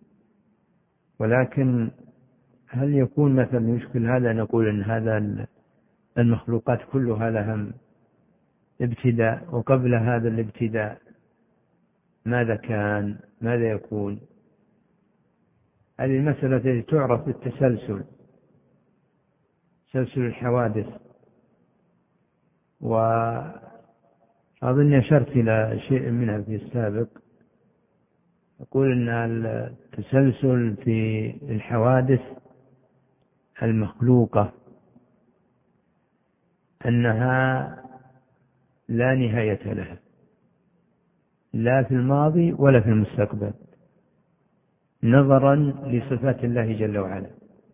ولكن هل يكون مثلا يشكل هذا نقول أن هذا المخلوقات كلها لها ابتداء، وقبل هذا الابتداء ماذا كان ماذا يكون؟ هذه المسألة التي تعرف بالتسلسل، تسلسل الحوادث. وأظن أشرت إلى شيء منها في السابق، أقول أن التسلسل في الحوادث المخلوقة أنها لا نهاية لها، لا في الماضي ولا في المستقبل، نظرا لصفات الله جل وعلا،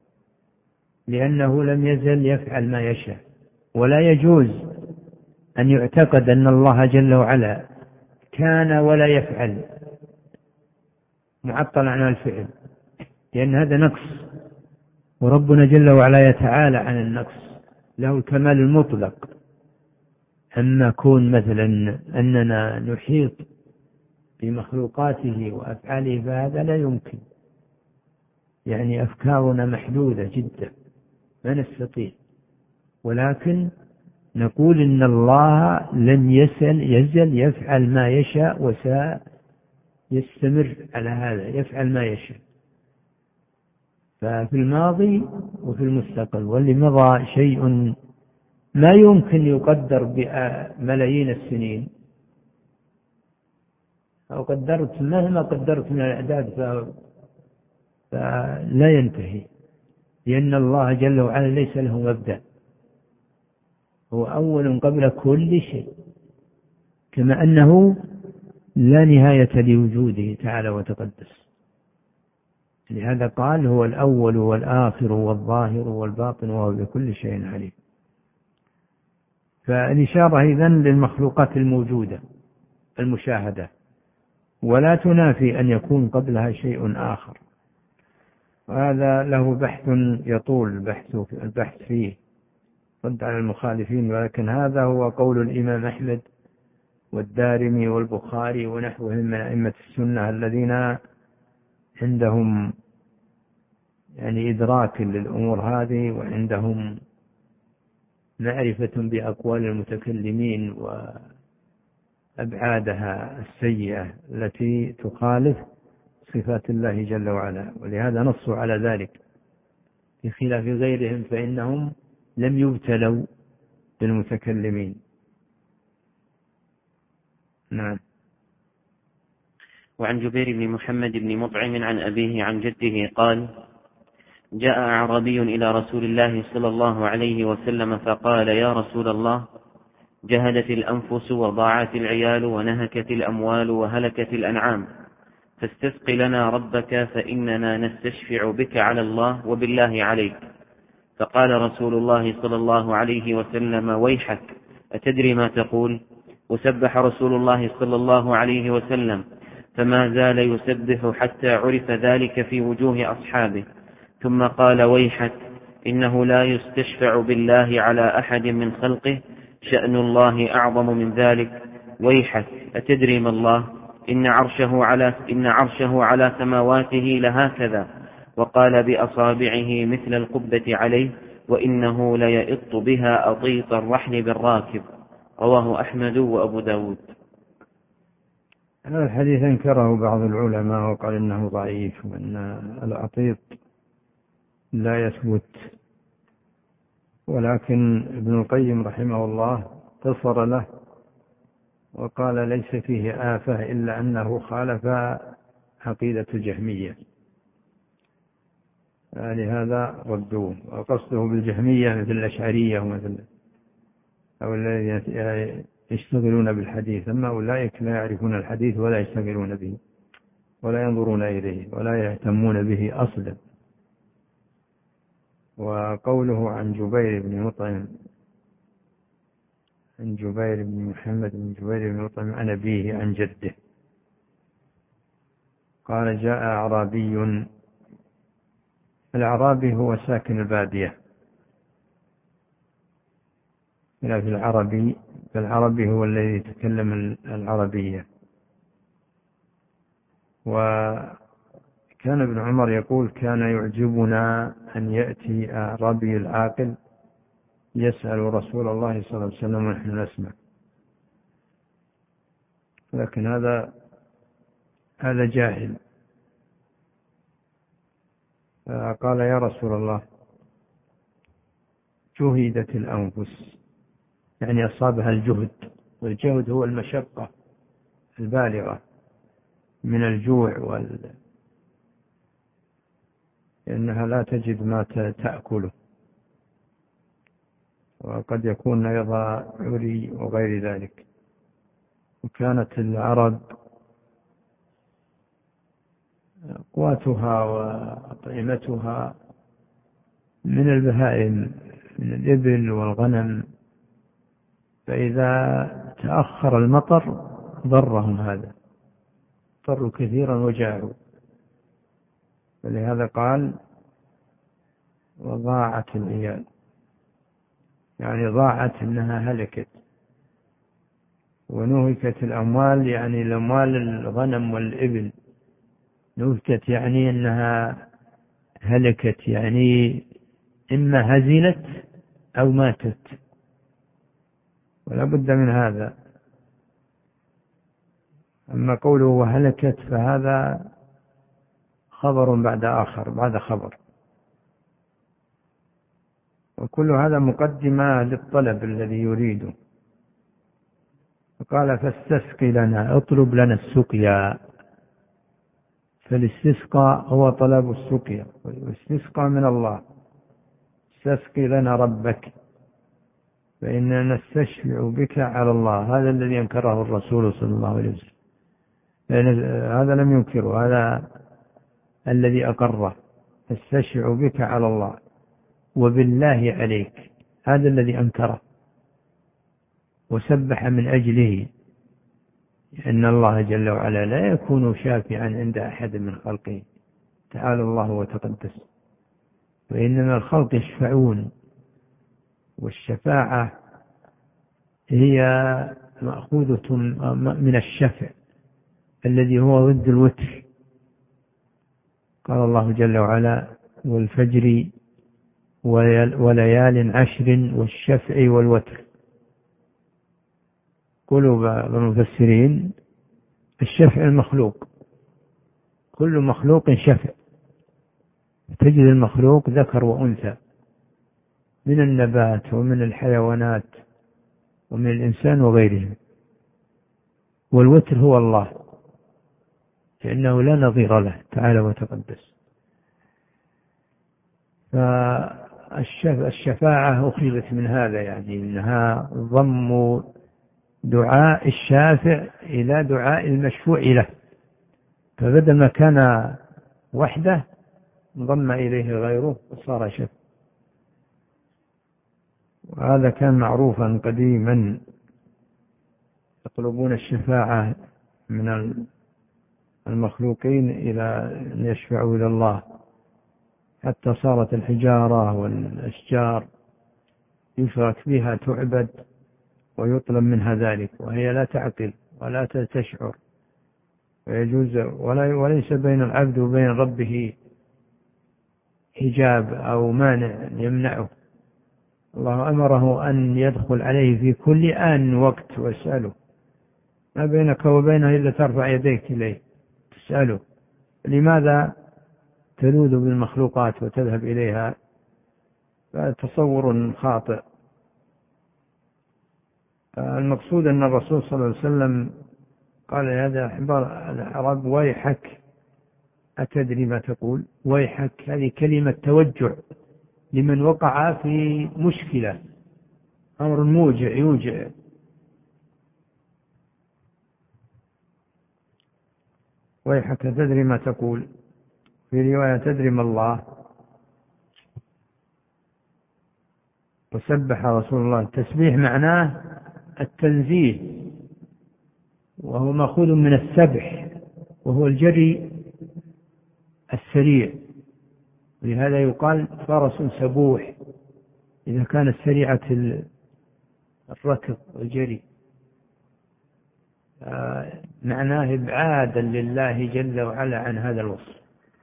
لأنه لم يزل يفعل ما يشاء. ولا يجوز أن يعتقد أن الله جل وعلا كان ولا يفعل، معطل عن الفعل، لأن هذا نقص، وربنا جل وعلا يتعالى عن النقص، له الكمال المطلق. أما كون مثلا أننا نحيط بمخلوقاته وأفعاله فهذا لا يمكن، يعني أفكارنا محدودة جدا ما نستطيع. ولكن نقول إن الله لم يزل يزل يفعل ما يشاء وسيستمر على هذا، يفعل ما يشاء، ففي الماضي وفي المستقبل. واللي مضى شيء ما يمكن يقدر بملايين السنين، أو قدرت مهما قدرت من الأعداد فلا ينتهي، لأن الله جل وعلا ليس له مبدأ، هو أول قبل كل شيء، كما أنه لا نهاية لوجوده تعالى وتقدس. لهذا قال هو الأول والآخر والظاهر والباطن وهو بكل شيء عليم. فالإشارة إذن للمخلوقات الموجودة المشاهدة، ولا تنافي أن يكون قبلها شيء آخر. وهذا له بحث يطول البحث البحث فيه رد على المخالفين، ولكن هذا هو قول الإمام أحمد والدارمي والبخاري ونحوهم من أئمة السنة الذين عندهم يعني إدراك للأمور هذه، وعندهم معرفة بأقوال المتكلمين وأبعادها السيئة التي تخالف صفات الله جل وعلا. ولهذا نصوا على ذلك، في خلاف غيرهم فإنهم لم يبتلوا بالمتكلمين. نعم. وعن جبير بن محمد بن مطعم عن أبيه عن جده قال: جاء أعرابي إلى رسول الله صلى الله عليه وسلم فقال: يا رسول الله، جهدت الأنفس وضاعت العيال ونهكت الأموال وهلكت الأنعام، فاستسق لنا ربك فإننا نستشفع بك على الله وبالله عليك. فقال رسول الله صلى الله عليه وسلم: ويحك، أتدري ما تقول؟ وسبح رسول الله صلى الله عليه وسلم، فما زال يسبح حتى عرف ذلك في وجوه أصحابه، ثم قال: ويحك، إنه لا يستشفع بالله على أحد من خلقه، شأن الله أعظم من ذلك. ويحك، أتدري ما الله؟ إن عرشه على, إن عرشه على سماواته لهكذا. وقال بأصابعه مثل القبة عليه، وإنه ليئط بها أطيط الرحل بالراكب. رواه أحمد وأبو داود. هذا الحديث انكره بعض العلماء وقال إنه ضعيف، وأن الأطيط لا يثبت. ولكن ابن القيم رحمه الله اختصر له وقال ليس فيه آفة إلا أنه خالف عقيدة الجهمية، لهذا ردوه. وقصده بالجهمية مثل الأشعرية ومثل أو الذين يشتغلون بالحديث، أما أولئك لا يعرفون الحديث ولا يشتغلون به ولا ينظرون إليه ولا يهتمون به أصلا. وقوله عن جبير بن مطعم عن جبير بن محمد بن جبير بن مطعم عن أبيه عن جده قال جاء أعرابي. الأعرابي هو ساكن البادية، لا في العربي، فالعربي هو الذي يتكلم العربية. وكان ابن عمر يقول كان يعجبنا أن يأتي أعرابي العاقل يسأل رسول الله صلى الله عليه وسلم ونحن نسمع، لكن هذا هذا جاهل. قال يا رسول الله جهدت الأنفس، يعني أصابها الجهد، والجهد هو المشقة البالغة من الجوع وال... لأنها لا تجد ما تأكله، وقد يكون أيضا عري وغير ذلك. وكانت العرب قواتها وأطعمتها من البهائم، من الإبل والغنم، فإذا تأخر المطر ضرهم هذا، اضطروا كثيرا وجاعوا. فلهذا قال وضاعت العيال، يعني ضاعت إنها هلكت. ونهكت الأموال، يعني الأموال الغنم والإبل نهكت، يعني أنها هلكت، يعني إما هزلت أو ماتت، ولا بد من هذا. أما قوله وهلكت فهذا خبر بعد آخر بعد خبر، وكل هذا مقدمة للطلب الذي يريده. فقال فاستسقي لنا، اطلب لنا السقيا. فالاستسقاء هو طلب السقيا، والاستسقاء من الله. استسقي لنا ربك فإننا نستشفع بك على الله. هذا الذي أنكره الرسول صلى الله عليه وسلم، هذا لم ينكره، هذا الذي أقره. استشفع بك على الله وبالله عليك، هذا الذي أنكره وسبح من أجله، إن الله جل وعلا لا يكون شافعا عند أحد من خلقه، تعالى الله وتقدس، وإنما الخلق يشفعون، والشفاعة هي مأخوذة من الشفع الذي هو ضد الوتر. قال الله جل وعلا والفجر وليال عشر والشفع والوتر. قلوا المفسرين الشفع المخلوق، كل مخلوق شفع، تجد المخلوق ذكر وأنثى من النبات ومن الحيوانات ومن الإنسان وغيره. والوتر هو الله، لأنه لا نظير له تعالى وتقدس. فالشفاعة أخذت من هذا، يعني إنها ضم دعاء الشافع إلى دعاء المشفوع له، فبدل ما كان وحده ضم إليه غيره وصار شفع. وهذا كان معروفا قديما، يطلبون الشفاعة من المخلوقين إلى أن يشفعوا إلى الله، حتى صارت الحجارة والأشجار يشرك بها تعبد ويطلب منها ذلك، وهي لا تعقل ولا تشعر، ويجوز وليس بين العبد وبين ربه حجاب أو مانع يمنعه. الله أمره أن يدخل عليه في كل آن وقت واسأله، ما بينك وبينه إلا ترفع يديك إليه تسأله. لماذا تلوذ بالمخلوقات وتذهب إليها؟ تصور خاطئ. المقصود أن الرسول صلى الله عليه وسلم قال لهذا الأعراب ويحك أتدري ما تقول؟ ويحك هذه كلمة توجع لمن وقع في مشكلة، أمر موجع يوجع. ويحك تدري ما تقول، في رواية تدري ما الله. وسبح رسول الله. التسبيح معناه التنزيه، وهو مأخوذ من السبح، وهو الجري السريع، لهذا يقال فرس سبوح إذا كانت سريعة الركض والجري. آه معناه إبعادا لله جل وعلا عن هذا الوصف،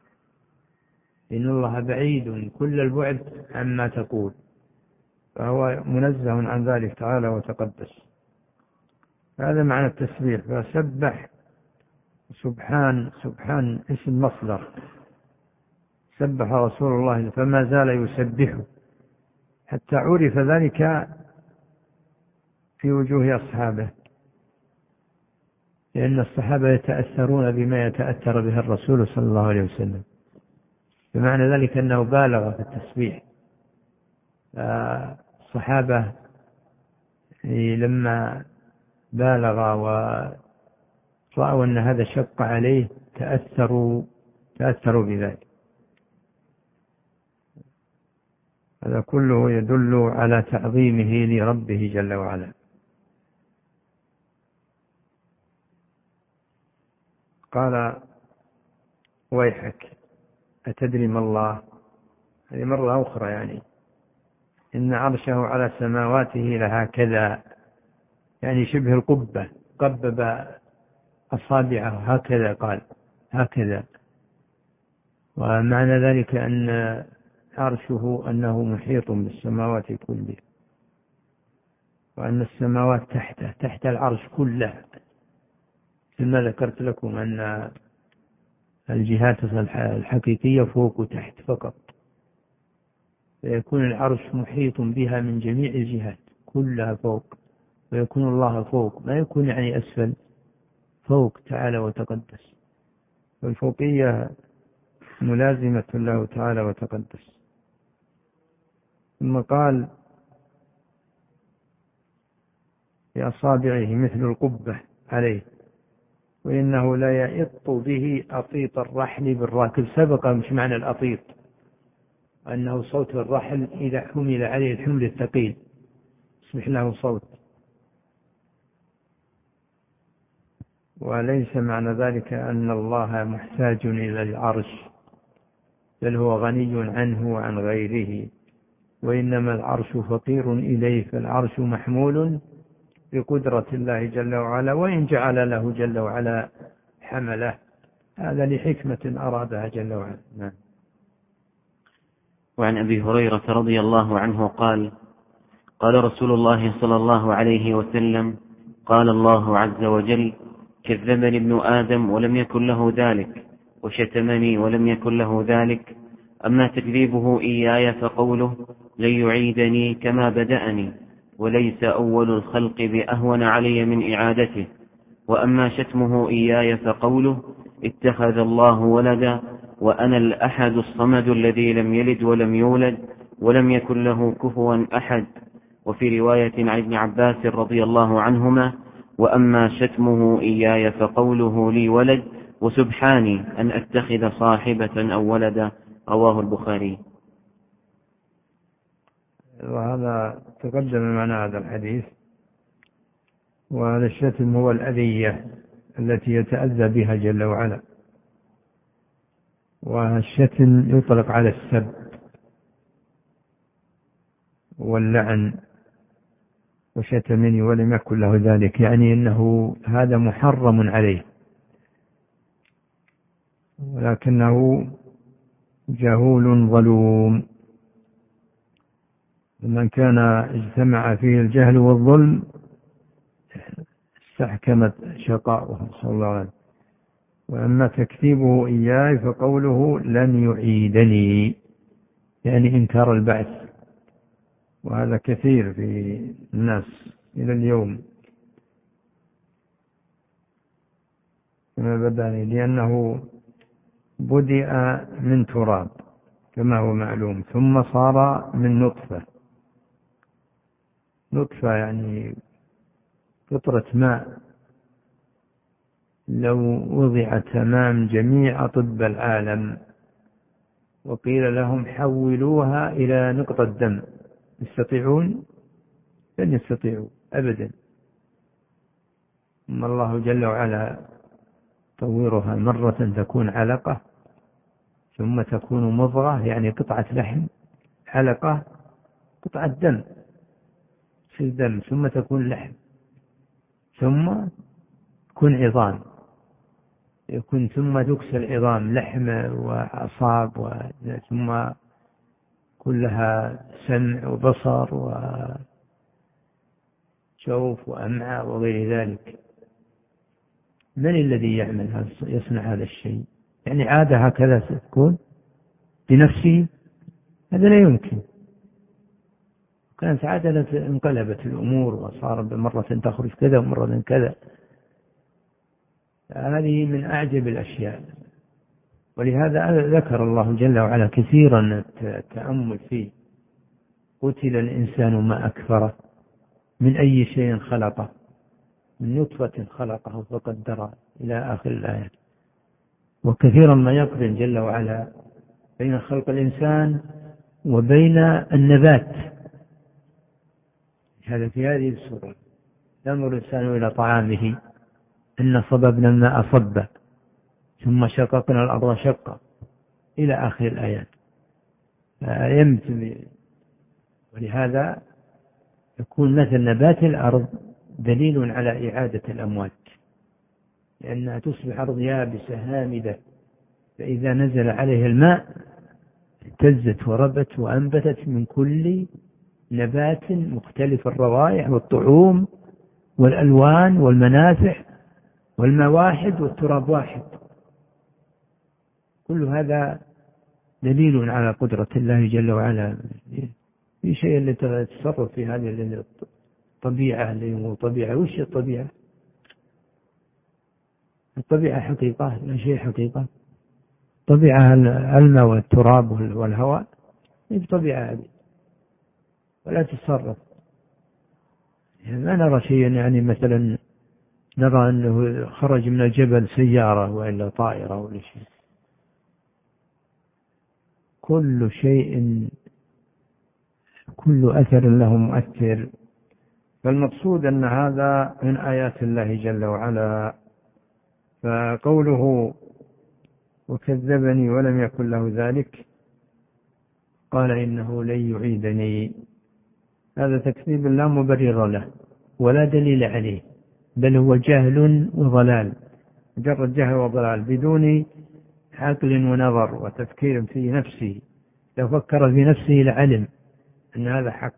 إن الله بعيد كل البعد عما تقول، فهو منزه عن ذلك تعالى وتقدس. هذا معنى التسبيح. فسبح سبحان، سبحان اسم مصدر، سبح رسول الله فما زال يسبحه حتى عرف ذلك في وجوه أصحابه، لأن الصحابة يتأثرون بما يتأثر به الرسول صلى الله عليه وسلم، بمعنى ذلك أنه بالغ في التسبيح. الصحابة لما بالغ ورأوا أن هذا شق عليه تأثروا تأثروا بذلك. هذا كله يدل على تعظيمه لربه جل وعلا. قال ويحك أتدري ما الله، هذه مرة أخرى يعني إن عرشه على سماواته لهكذا، يعني شبه القبة، قبب أصابعه هكذا، قال هكذا. ومعنى ذلك أن عرشه أنه محيط بالسماوات كلها، وأن السماوات تحته تحت العرش كله، ثم ذكرت لكم أن الجهات الحقيقية فوق وتحت فقط، فيكون العرش محيط بها من جميع الجهات كلها فوق، ويكون الله فوق، ما يكون يعني أسفل، فوق تعالى وتقدس. والفوقية ملازمة له تعالى وتقدس. ثم قال بأصابعه مثل القبة عليه، وإنه لا يئط به أطيط الرحل بالراكب. سبق مش معنى الأطيط أنه صوت الرحل إذا حمل عليه الحمل الثقيل يصبح له صوت، وليس معنى ذلك أن الله محتاج إلى العرش، بل هو غني عنه وعن غيره، وإنما العرش فقير إليه، فالعرش محمول بقدرة الله جل وعلا، وإن جعل له جل وعلا حمله، هذا لحكمة أرادها جل وعلا. نعم. وعن أبي هريرة رضي الله عنه قال قال رسول الله صلى الله عليه وسلم قال الله عز وجل كذبني ابن آدم ولم يكن له ذلك، وشتمني ولم يكن له ذلك، أما تكذيبه إياي فقوله لن يعيدني كما بدأني، وليس أول الخلق بأهون علي من إعادته، وأما شتمه إياي فقوله اتخذ الله ولدا وأنا الأحد الصمد الذي لم يلد ولم يولد ولم يكن له كفوا أحد. وفي رواية عن ابن عباس رضي الله عنهما وأما شتمه إياي فقوله لي ولد وسبحاني أن أتخذ صاحبة أو ولدا، رواه البخاري. وهذا تقدم معنى هذا الحديث. وهذا الشتم هو الأذية التي يتأذى بها جل وعلا، والشتم يطلق على السب واللعن، وشتمني ولم يكن له ذلك، يعني أنه هذا محرم عليه، ولكنه جهول ظلوم. ومن كان اجتمع فيه الجهل والظلم استحكمت شقاؤه صلى الله عليه وسلم. وأما تكذيبه إياي فقوله لن يعيدني، يعني إنكار البعث، وهذا كثير في الناس إلى اليوم كما بدأني، لأنه بدأ من تراب كما هو معلوم، ثم صار من نطفة. نطفة يعني قطرة ماء لو وضعت أمام جميع أطباء العالم وقيل لهم حولوها إلى نقطة دم يستطيعون؟ لن يستطيعوا أبدا. أما الله جل وعلا طورها مرة تكون علقة، ثم تكون مضغة يعني قطعة لحم، علقة قطعة دم في دم، ثم تكون لحم، ثم تكون عظام، يكون ثم تكسى العظام لحم وأعصاب، ثم كلها سمع وبصر وشوف وأمعاء وغير ذلك. من الذي يعمل يصنع هذا الشيء؟ يعني عادة هكذا ستكون بنفسه؟ هذا لا يمكن. كانت عادة انقلبت الأمور وصار بمرة تخرج كذا ومرة كذا. هذه من أعجب الأشياء، ولهذا ذكر الله جل وعلا كثيرا التأمل فيه. قتل الإنسان ما أكفره، من أي شيء خلقه، من نطفة خلقه فقدره، إلى آخر الآية. وكثيرا ما يقرن جل وعلا بين خلق الإنسان وبين النبات. هذا في هذه السورة: ينظر الإنسان إلى طعامه إن صببنا الماء صبا ثم شققنا الأرض شقا، إلى آخر الآيات. يمتم. ولهذا يكون مثل نبات الأرض دليل على إعادة الأموات، لأنها تصبح أرض يابسة هامدة، فإذا نزل عليها الماء اهتزت وربت وأنبتت من كل نبات مختلف الروائح والطعوم والألوان والمنافع، والماء واحد والتراب واحد. كل هذا دليل على قدرة الله جل وعلا في شيء اللي تتصرف في هذه الطبيعة. اللي هو طبيعة، وش الطبيعة؟ الطبيعة حقيقة، لا شيء حقيقة. طبيعة الماء والتراب والهواء، هي طبيعة هذه، ولا تتصرف. يعني ما نرى شيئا، يعني مثلا نرى أنه خرج من الجبل سيارة وإلا طائرة ولا شيء. كل شيء، كل أثر له مؤثر. فالمقصود أن هذا من آيات الله جل وعلا. فقوله وكذبني ولم يكن له ذلك، قال إنه لن يعيدني، هذا تكذيب لا مبرر له ولا دليل عليه، بل هو جهل وضلال، مجرد جهل وضلال بدون عقل ونظر وتفكير في نفسه. لو فكر في نفسه لعلم أن هذا حق.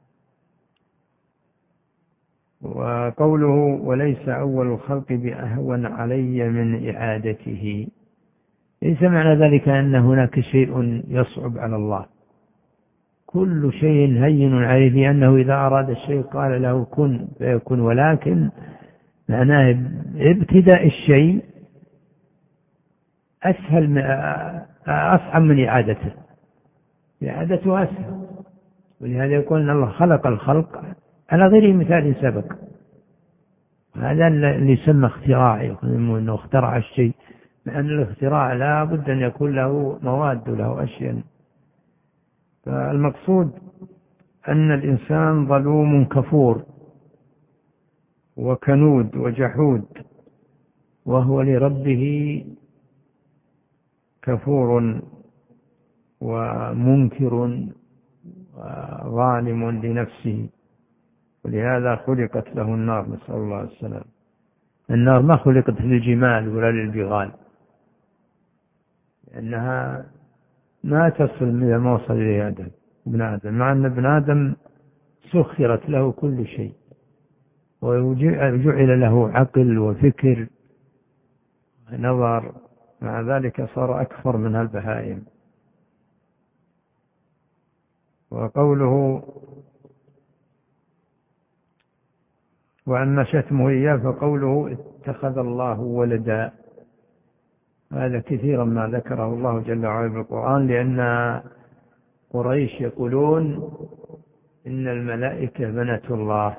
وقوله وليس أول الخلق بأهون علي من إعادته، ليس معنى ذلك أن هناك شيء يصعب على الله. كل شيء هين عليه، لأنه إذا أراد الشيء قال له كن فيكون، ولكن معناه ابتداء الشيء أسهل، أصعب من إعادته. إعادته أسهل. ولهذا يقول أن الله خلق الخلق على غير مثال سبق. هذا اللي يسمى اختراع، يقول أنه اخترع الشيء، لأن الاختراع لا بد أن يكون له مواد وله أشياء. فالمقصود أن الإنسان ظلوم كفور وكنود وجحود، وهو لربه كفور ومنكر وظالم لنفسه. ولهذا خلقت له النار، نسأل الله السلام. النار ما خلقت للجمال ولا للبغال، لأنها ما تصل من الموصل إلى آدم ابن آدم، مع أن ابن آدم سخرت له كل شيء وجعل له عقل وفكر ونظر، مع ذلك صار أكثر من البهائم. وقوله وأما شتمه إياه، فقوله اتخذ الله ولدا، هذا كثيرا ما ذكره الله جل وعلا في القرآن، لأن قريش يقولون إن الملائكة بنات الله،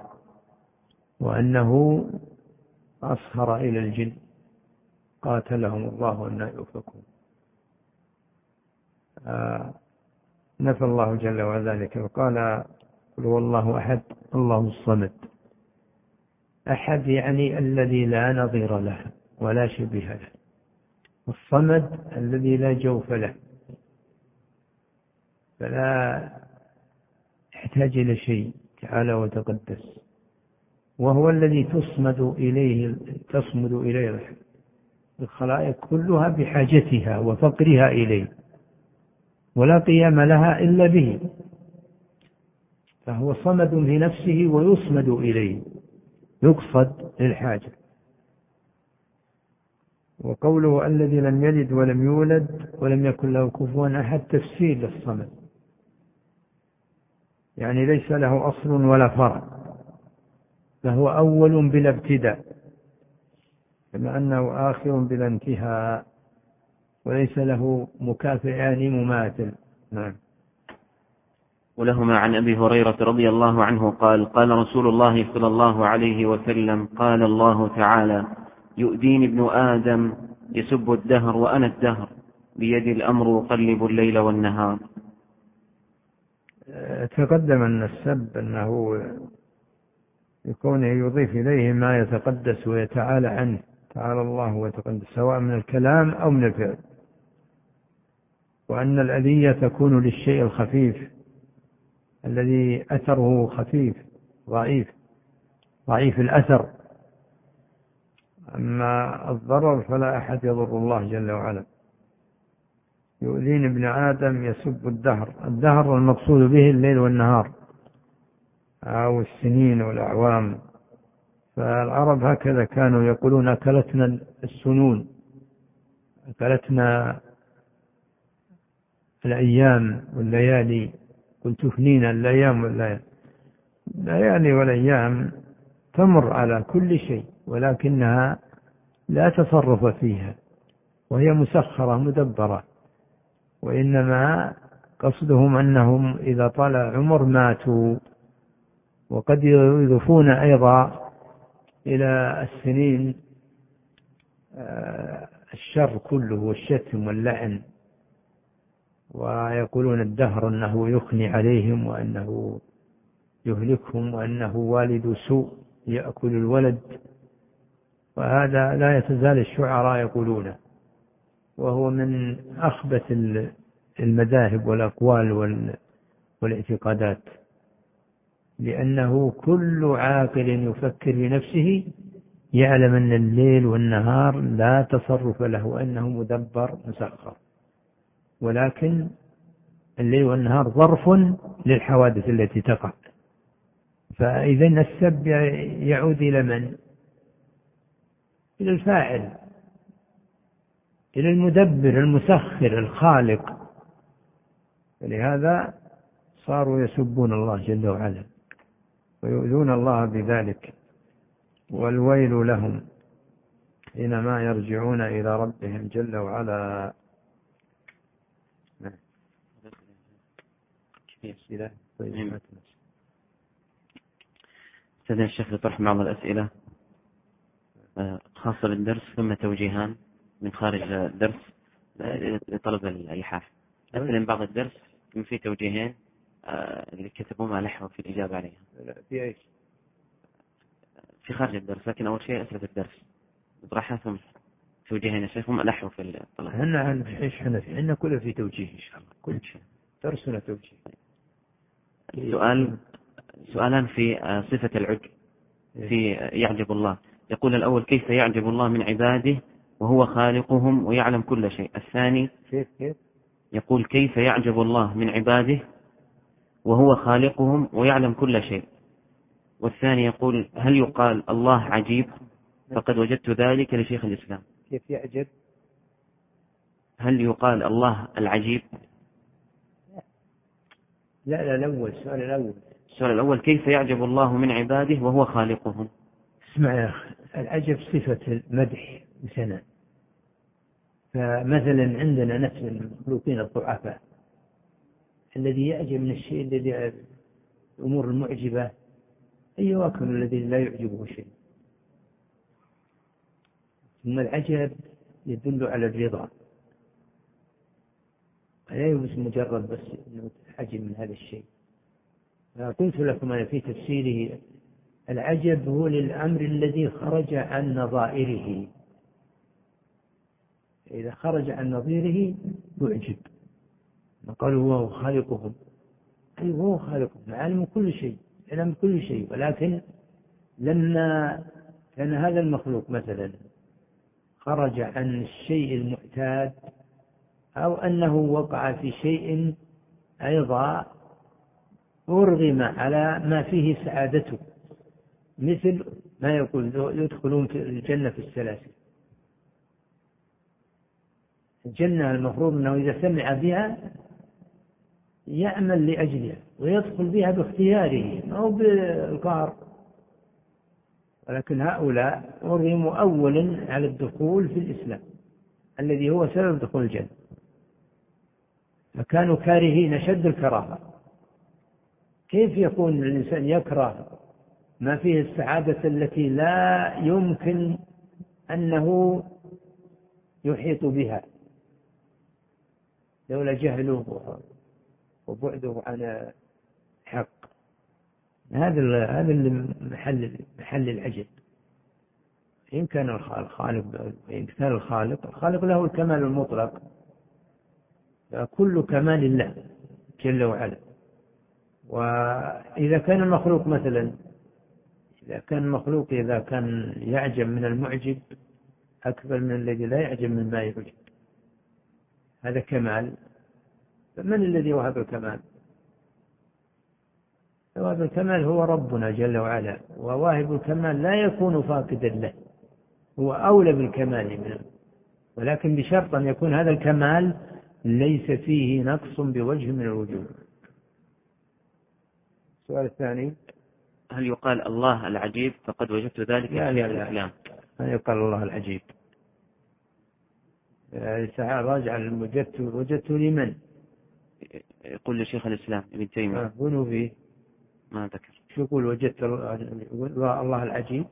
وأنه أصهر إلى الجن، قاتلهم الله أن يؤفكون. آه نفى الله جل وعلا ذلك، وقال قل هو الله أحد الله الصمد. أحد يعني الذي لا نظير له ولا شبيه له، الصمد الذي لا جوف له، فلا يحتاج إلى شيء تعالى وتقدس، وهو الذي تصمد إليه تصمد إليه الخلائق كلها بحاجتها وفقرها إليه، ولا قيام لها إلا به، فهو صمد في نفسه ويصمد إليه، يقصد للحاجة. وقوله الذي لم يلد ولم يولد ولم يكن له كفوا أحد تفسير للصمد، يعني ليس له أصل ولا فرع، فهو أول بلا ابتداء، كما أنه آخر بلا انتهاء، وليس له مكافئ يعني مماثل. نعم. ولهما عن أبي هريرة رضي الله عنه قال قال رسول الله صلى الله عليه وسلم قال الله تعالى يؤذيني ابن آدم يسب الدهر وأنا الدهر بيدي الأمر أقلب الليل والنهار. تقدم أن السب أنه يكون يضيف إليه ما يتقدس ويتعالى عنه، تعالى الله ويتقدس، سواء من الكلام أو من الفعل، وأن الأذية تكون للشيء الخفيف الذي أثره خفيف ضعيف ضعيف الأثر، أما الضرر فلا أحد يضر الله جل وعلا. يؤذين ابن آدم يسب الدهر، الدهر المقصود به الليل والنهار أو السنين والأعوام، فالعرب هكذا كانوا يقولون أكلتنا السنون، أكلتنا الأيام والليالي، قلت تفنينا الأيام والليالي. الليالي والأيام تمر على كل شيء، ولكنها لا تصرف فيها، وهي مسخرة مدبرة، وإنما قصدهم أنهم إذا طال عمر ماتوا. وقد يضيفون أيضا إلى السنين الشر كله والشتم واللعن، ويقولون الدهر أنه يخني عليهم وأنه يهلكهم وأنه والد سوء يأكل الولد، وهذا لا يتزال الشعراء يقولونه، وهو من أخبث المذاهب والأقوال والاعتقادات، لأنه كل عاقل يفكر بنفسه يعلم أن الليل والنهار لا تصرف له وأنه مدبر مسخر، ولكن الليل والنهار ظرف للحوادث التي تقع. فإذا السب يعود إلى من؟ إلى الفاعل، إلى المدبر المسخر الخالق، فلهذا صاروا يسبون الله جل وعلا ويؤذون الله بذلك، والويل لهم حينما يرجعون إلى ربهم جل وعلا. سيدنا الشيخ لطرح بعض الأسئلة خاصة بالدرس، ثم توجيهان من خارج الدرس لطلب الإلحاح. أسئلة بعض الدرس ثم في توجيهين اللي كتبوا ما لحوا في الإجابة عليها. في إيش؟ في خارج الدرس، لكن أول شيء أسئلة الدرس نطرحها ثم توجيهين يا شيخ، هم لحوا في الطلب. هنا إيش إحنا في عندنا كله في توجيه إن شاء الله، كل شيء درسنا توجيه. سؤال سؤالان في صفة العجب في يعجب الله. يقول الأول كيف يعجب الله من عباده وهو خالقهم ويعلم كل شيء. الثاني كيف كيف يقول كيف يعجب الله من عباده وهو خالقهم ويعلم كل شيء. والثاني يقول هل يقال الله عجيب؟ فقد وجدت ذلك لشيخ الإسلام. كيف يعجب؟ هل يقال الله العجيب؟ لا لا الأول، السؤال الأول. السؤال الأول كيف يعجب الله من عباده وهو خالقهم. اسمع يا أخي، العجب صفة المدح بسنة، فمثلا عندنا نفس المخلوقين الضعفاء الذي يعجب من الشيء الذي الأمور المعجبة، أي واكن الذي لا يعجبه شيء. ثم العجب يدل على الرضا، لا يوجد مجرد بس أنه عجب من هذا الشيء، قلت لكم أنا في تفسيره العجب هو للأمر الذي خرج عن نظائره، إذا خرج عن نظيره يعجب. قالوا هو خالقهم، أي هو خالقهم، عالم كل شيء، علم كل شيء، ولكن لما كان هذا المخلوق مثلا خرج عن الشيء المعتاد أو أنه وقع في شيء أيضا أرغم على ما فيه سعادته، مثل ما يقول يدخلون في الجنة في السلاسل. الجنة المفروض أنه إذا سمع بها يعمل لأجلها ويدخل بها باختياره أو بالقهر، ولكن هؤلاء أرغموا أولا على الدخول في الإسلام الذي هو سبب دخول الجنة، فكانوا كارهين شد الكراهة. كيف يكون الإنسان يكره ما فيه السعادة التي لا يمكن أنه يحيط بها لولا جهله وبعده عن حق؟ هذا هذا محل محل العجب. إن كان الخالق إن كان الخالق الخالق له الكمال المطلق، كل كمال الله جل وعلا. وإذا كان المخلوق مثلا إذا كان المخلوق إذا كان يعجب من المعجب أكبر من الذي لا يعجب من ما يعجب، هذا كمال. فمن الذي وهب الكمال؟ وهب الكمال هو ربنا جل وعلا، وواهب الكمال لا يكون فاقدا له، هو أولى بالكمال منه، ولكن بشرط أن يكون هذا الكمال ليس فيه نقص بوجه من الوجوه. السؤال الثاني: هل يقال الله العجيب؟ فقد وجدت ذلك في الإسلام. هل يقال الله العجيب؟ راجع وجدت وجدت لمن؟ يقول لشيخ الإسلام ابن تيمية. قولوا فيه ما ذكر. شو يقول؟ وجدت الله العجيب.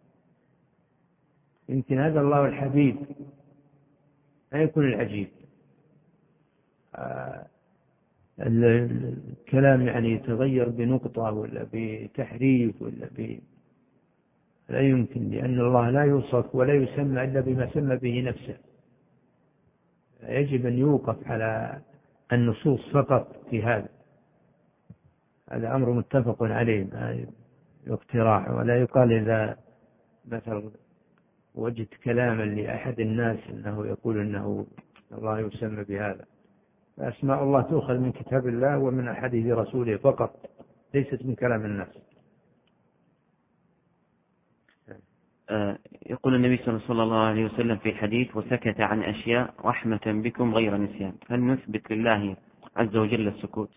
يمكن هذا الله الحبيب لا يكون العجيب. آه الكلام يعني يتغير بنقطة ولا بتحريف ولا ب لا يمكن، لأن الله لا يوصف ولا يسمى إلا بما سمى به نفسه. يجب أن يوقف على النصوص فقط في هذا. هذا أمر متفق عليه، ما اقتراح. ولا يقال إذا مثلا وجدت كلاما لأحد الناس أنه يقول أنه الله يسمى بهذا. أسماء الله تؤخذ من كتاب الله ومن أحاديث رسوله فقط، ليست من كلام الناس. يقول النبي صلى الله عليه وسلم في الحديث: وسكت عن أشياء رحمة بكم غير نسيان. هل نثبت لله عز وجل السكوت؟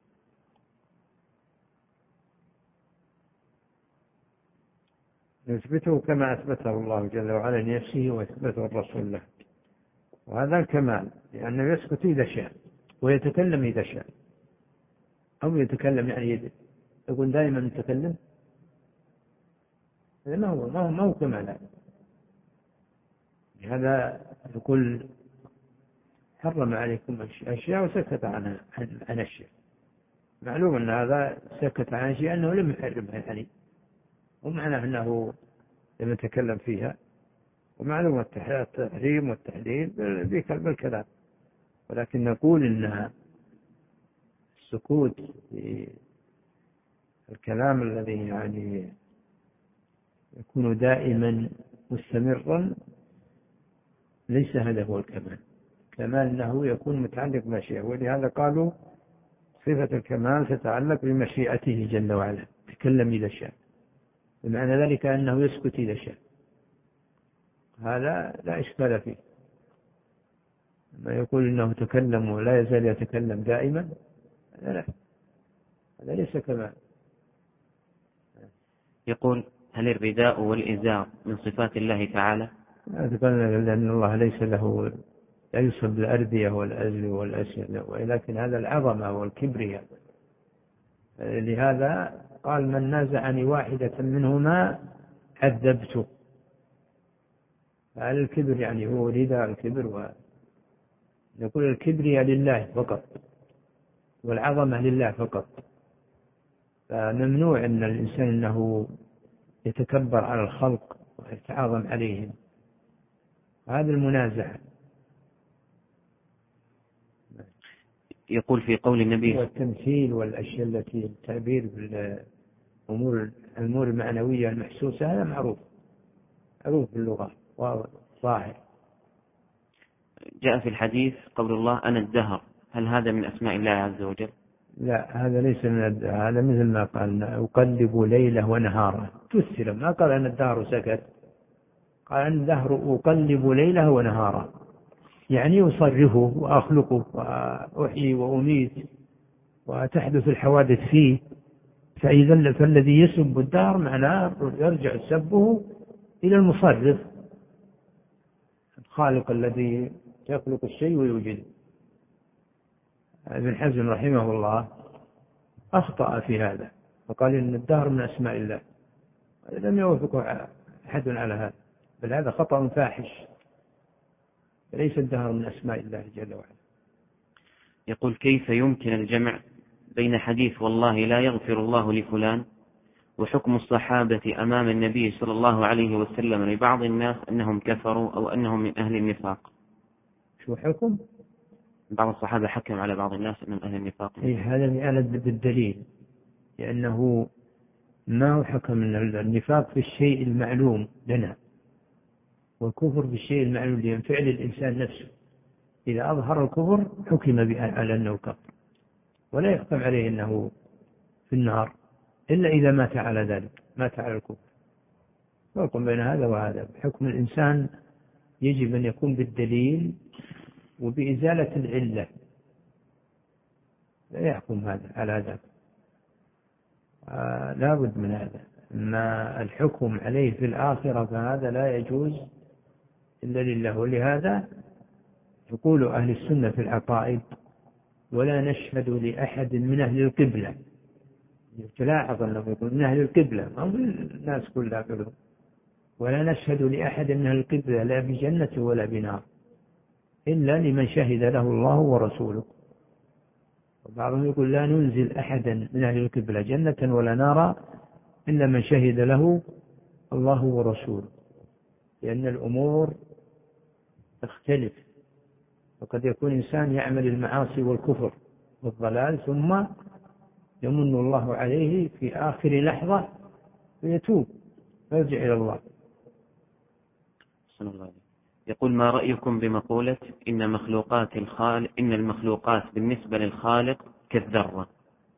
نثبته كما أثبته الله جل وعلا لنفسه وأثبته الرسول له، وهذا الكمال، لأنه يسكت إذا شاء ويتكلم إذا شاء. أو يتكلم يعني يقول دائما يتكلم، هذا ما هو ما هو, ما هو كمال. هذا يقول حرم عليكم أشياء وسكت عنها عن أشياء. معلوم أن هذا سكت عن أشياء أنه لم يحرمها يعني، ومعناه أنه لم يتكلم فيها، ومعلوم التحريم والتحليل بالكلام. ولكن نقول إن السكوت في الكلام الذي يعني يكون دائما مستمرا ليس هذا هو الكمال. الكمال أنه يكون متعلق بمشيئة، ولهذا قالوا صفة الكمال تتعلق بمشيئته جل وعلا، تكلم إذا شاء، بمعنى ذلك أنه يسكت إذا شاء. هذا لا إشكال فيه. ما يقول إنه تكلم ولا يزال يتكلم دائما، هذا لا، هذا ليس كمال. يقول: هل الرداء والإزار من صفات الله تعالى؟ لأن الله ليس له لا يوصف بالأردية والأزل والأسل، ولكن هذا العظمة والكبرياء. لهذا قال: من نازعني واحدة منهما عذبته. فعلى الكبر يعني هو رداء الكبر، ونقول الكبرياء لله فقط والعظمة لله فقط، فممنوع أن الإنسان أنه يتكبر على الخلق ويتعاظم عليهم، هذا المنازعة. يقول في قول النبي والتمثيل والأشياء التي التعبير بالأمور الأمور المعنوية المحسوسة هذا معروف معروف باللغة وظاهر. جاء في الحديث قول الله أنا الدهر، هل هذا من أسماء الله عز وجل؟ لا، هذا ليس من الدهر، هذا مثل ما قال أقلب ليله ونهاره، تسلم، ما قال أن الدهر سكت، قال أن الدهر أقلب ليله ونهاره، يعني أصرفه وأخلقه وأحيي وأميت وتحدث الحوادث فيه. فإذا فالذي يسب الدهر معناه يرجع سبه إلى المصرف الخالق الذي يخلق الشيء ويوجده. ابن حزم رحمه الله أخطأ في هذا وقال إن الدهر من أسماء الله، لم يوافقه أحد على هذا، بل هذا خطأ فاحش، ليس الدهر من أسماء الله جل وعلا. يقول كيف يمكن الجمع بين حديث والله لا يغفر الله لفلان وحكم الصحابة أمام النبي صلى الله عليه وسلم لبعض الناس أنهم كفروا أو أنهم من أهل النفاق؟ شو حكم؟ بعض الصحابة حكم على بعض الناس أنهم أهل النفاق. إيه، هذا يعلد بالدليل، لأنه ما هو حكم من النفاق في الشيء المعلوم لنا، والكفر في الشيء المعلوم لنا فعل الإنسان نفسه. إذا أظهر الكفر حكم على أنه كفر، ولا يحكم عليه أنه في النار إلا إذا مات على ذلك، مات على الكفر. فرق بين هذا وهذا. حكم الإنسان يجب أن يكون بالدليل وبإزالة العلة، لا يحكم هذا على ذلك، آه لا بد من هذا. أما الحكم عليه في الآخرة فهذا لا يجوز إلا لله. ولهذا يقول أهل السنة في العقائد ولا نشهد لأحد من أهل القبلة. تلاحظ أنه يقول من أهل القبلة، ما هو الناس كلها كلهم. ولا نشهد لأحد من أهل القبلة لا بجنة ولا بنار إلا لمن شهد له الله ورسوله. وبعضهم يقول لا ننزل أحدا من أهل القبلة جنة ولا نارا إلا من شهد له الله ورسوله، لأن الأمور تختلف، وقد يكون إنسان يعمل المعاصي والكفر والضلال ثم يمن الله عليه في آخر لحظة ويتوب ويرجع إلى الله. صلى الله عليه. يقول ما رأيكم بمقولة إن مخلوقات الخالق إن المخلوقات بالنسبة للخالق كالذرة؟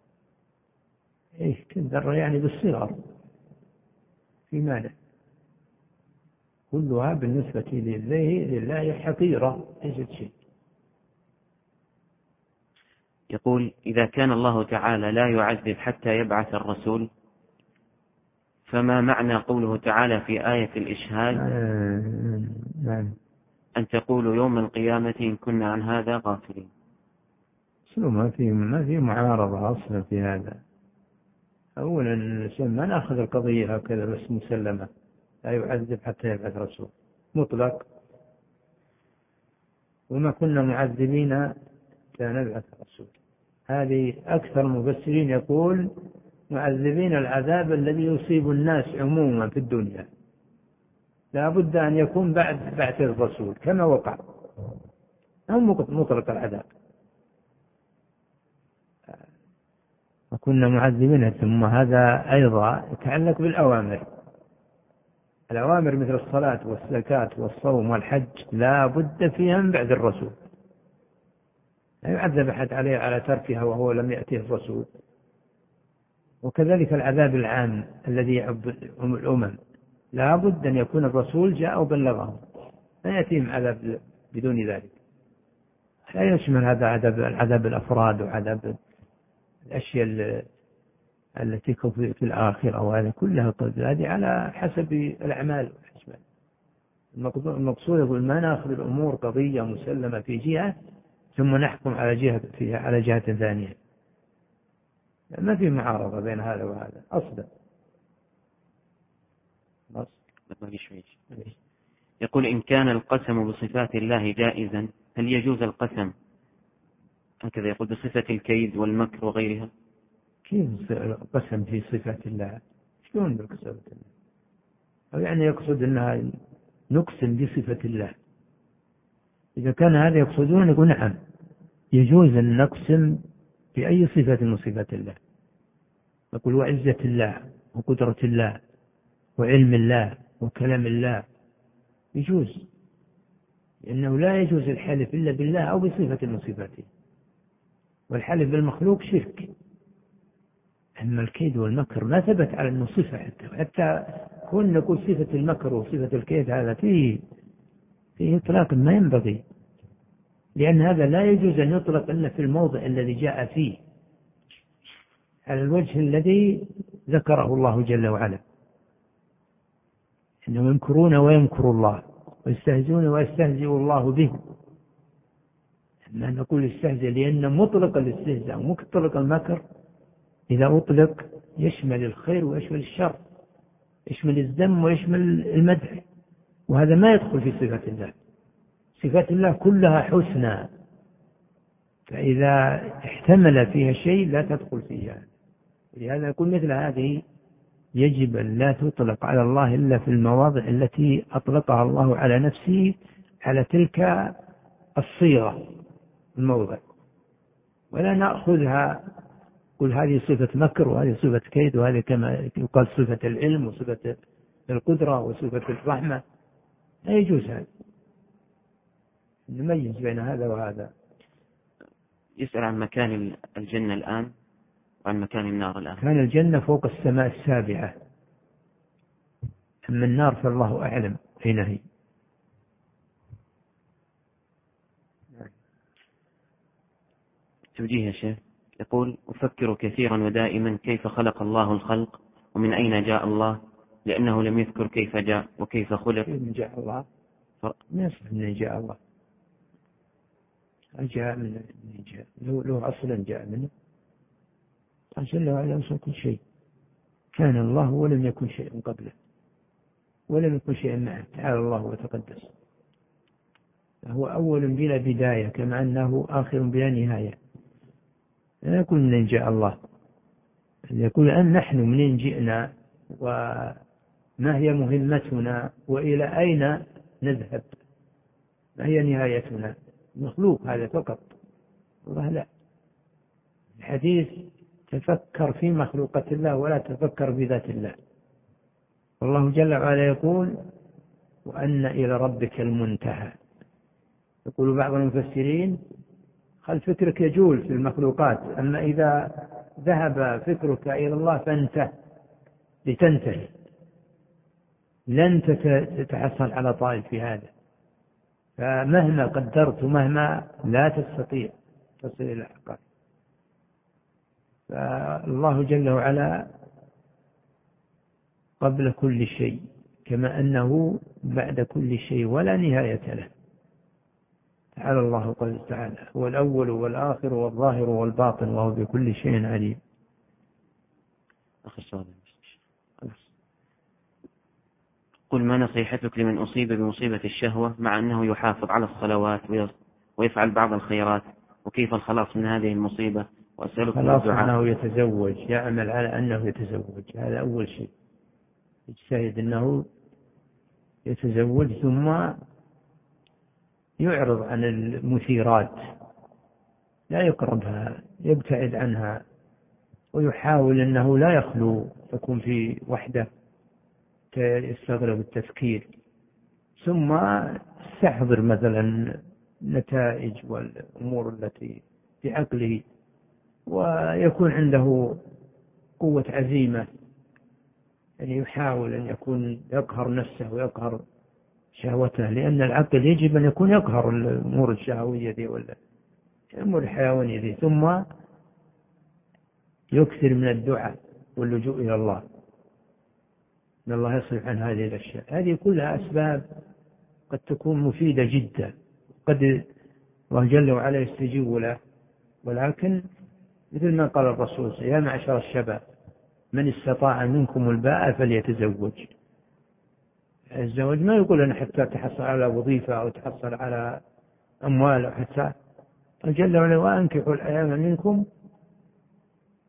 إيه كالذرة يعني بالصغر، في معنى كلها بالنسبة لله حقيرة ليست شيء. يقول إذا كان الله تعالى لا يعذب حتى يبعث الرسول، فما معنى قوله تعالى في آية الإشهاد نعم أن تقولوا يوم القيامة إن كنا عن هذا غافلين؟ ما في ما في معارضة أصلا في هذا. أولا ما نأخذ القضية هكذا بس مسلمة، لا يعذب حتى يبعث رسول مطلق، وما كنا معذبين حتى نبعث رسول. هذه أكثر المفسرين يقول معذبين العذاب الذي يصيب الناس عموما في الدنيا، لا بد أن يكون بعد بعث الرسول كما وقع، أو مطلق العذاب. وكنا معذبين. ثم هذا أيضا يتعلق بالأوامر. الأوامر مثل الصلاة والزكاة والصوم والحج لا بد فيها من بعد الرسول، لا يعذب أحد عليه على تركها وهو لم يأته الرسول. وكذلك العذاب العام الذي يعم الأمم لا بد أن يكون الرسول جاء وبلغهم، لا يأتيهم عذاب بدون ذلك. لا يشمل هذا عذاب العذاب الأفراد وعذاب الأشياء التي في الآخرة، وهذه كلها هذه على حسب الأعمال. المقصود يقول ما نأخذ الأمور قضية مسلمة في جهة ثم نحكم على جهة فيها على جهة ثانية، ما في معارضة بين هذا وهذا أصلا. يقول إن كان القسم بصفات الله جائزا هل يجوز القسم هكذا يقول بصفة الكيد والمكر وغيرها؟ كيف قسم في صفة الله؟ شلون بالقسم الله؟ أو يعني يقصد أنها نقسم بصفة الله. إذا كان هذا يقصدون يقول نعم يجوز أن نقسم بأي صفة من صفات الله، نقول وعزة الله وقدرة الله وعلم الله وكلام الله يجوز، لأنه لا يجوز الحلف إلا بالله أو بصفة من صفاته، والحلف بالمخلوق شرك. أما الكيد والمكر ما ثبت على أنه صفة، حتى حتى كون نقول صفة المكر وصفة الكيد هذا فيه فيه إطلاق ما ينبغي، لأن هذا لا يجوز أن يطلق إلا في الموضع الذي جاء فيه على الوجه الذي ذكره الله جل وعلا، إنهم يمكرون ويمكر الله ويستهزئون ويستهزئ الله بهم. أما نقول استهزئ لأن مطلق الاستهزاء ومطلق المكر إذا أطلق يشمل الخير ويشمل الشر، يشمل الذم ويشمل المدح، وهذا ما يدخل في صفة الله. صفات الله كلها حسنى، فإذا احتمل فيها شيء لا تدخل فيها. لهذا يقول مثل هذه يجب أن لا تطلق على الله إلا في المواضع التي أطلقها الله على نفسه على تلك الصيغة الموضع، ولا نأخذها قل هذه صفة مكر وهذه صفة كيد وهذه كما يقال صفة العلم وصفة القدرة وصفة الرحمة، لا يجوز هذا. نميز بين هذا وهذا. يسأل عن مكان الجنة الآن وعن مكان النار الآن. كان الجنة فوق السماء السابعة، أما النار فالله أعلم أين هي. توجيه يا شيخ يقول أفكر كثيرا ودائما كيف خلق الله الخلق ومن أين جاء الله، لأنه لم يذكر كيف جاء وكيف خلق. كيف جاء الله؟ ما يصح من جاء الله، جاء من جاء له, له أصلا جاء منه جل وعلا يوصل كل شيء. كان الله ولم يكن شيء قبله ولم يكن شيء معه، تعالى الله وتقدس. هو أول بلا بداية كما أنه آخر بلا نهاية. لا يقول منين جاء الله، يقول أن نحن منين جئنا وما هي مهمتنا وإلى أين نذهب، ما هي نهايتنا. مخلوق هذا فقط، والله لا. الحديث تفكر في مخلوقة الله ولا تفكر بذات الله. والله جل وعلا يقول وأن إلى ربك المنتهى. يقول بعض المفسرين خل فكرك يجول في المخلوقات، أما إذا ذهب فكرك إلى الله فانتهى لتنتهي، لن تتحصل على طائل في هذا. فمهما قدرت ومهما لا تستطيع تصل إلى الحقائق. فالله جل وعلا قبل كل شيء كما أنه بعد كل شيء ولا نهاية له. تعالى الله قال تعالى هو الأول والآخر والظاهر والباطن وهو بكل شيء عليم. أخي السؤال قل ما نصيحتك لمن أصيب بمصيبة الشهوة مع أنه يحافظ على الصلوات ويفعل بعض الخيرات، وكيف الخلاص من هذه المصيبة؟ وأسألك خلاص أنه يتزوج، يعمل على أنه يتزوج، هذا أول شيء. يجتهد أنه يتزوج ثم يعرض عن المثيرات، لا يقربها، يبتعد عنها، ويحاول أنه لا يخلو، يكون في وحده يستغرب التفكير، ثم يستحضر مثلا النتائج والأمور التي في عقله، ويكون عنده قوة عزيمة، يعني يحاول أن يكون يقهر نفسه ويقهر شهوته، لأن العقل يجب أن يكون يقهر الأمور الشهوية دي ولا الأمور الحيوانية دي، ثم يكثر من الدعاء واللجوء إلى الله أن الله يصرف عن هذه الأشياء. هذه كلها أسباب قد تكون مفيدة جدا، قد الله جل وعلا يستجيب له، ولكن مثل ما قال الرسول يا معشر الشباب من استطاع منكم الباء فليتزوج. الزواج ما يقول أنا حتى تحصل على وظيفة أو تحصل على أموال أو حتى، جل وعلا وأنكحوا الأيام منكم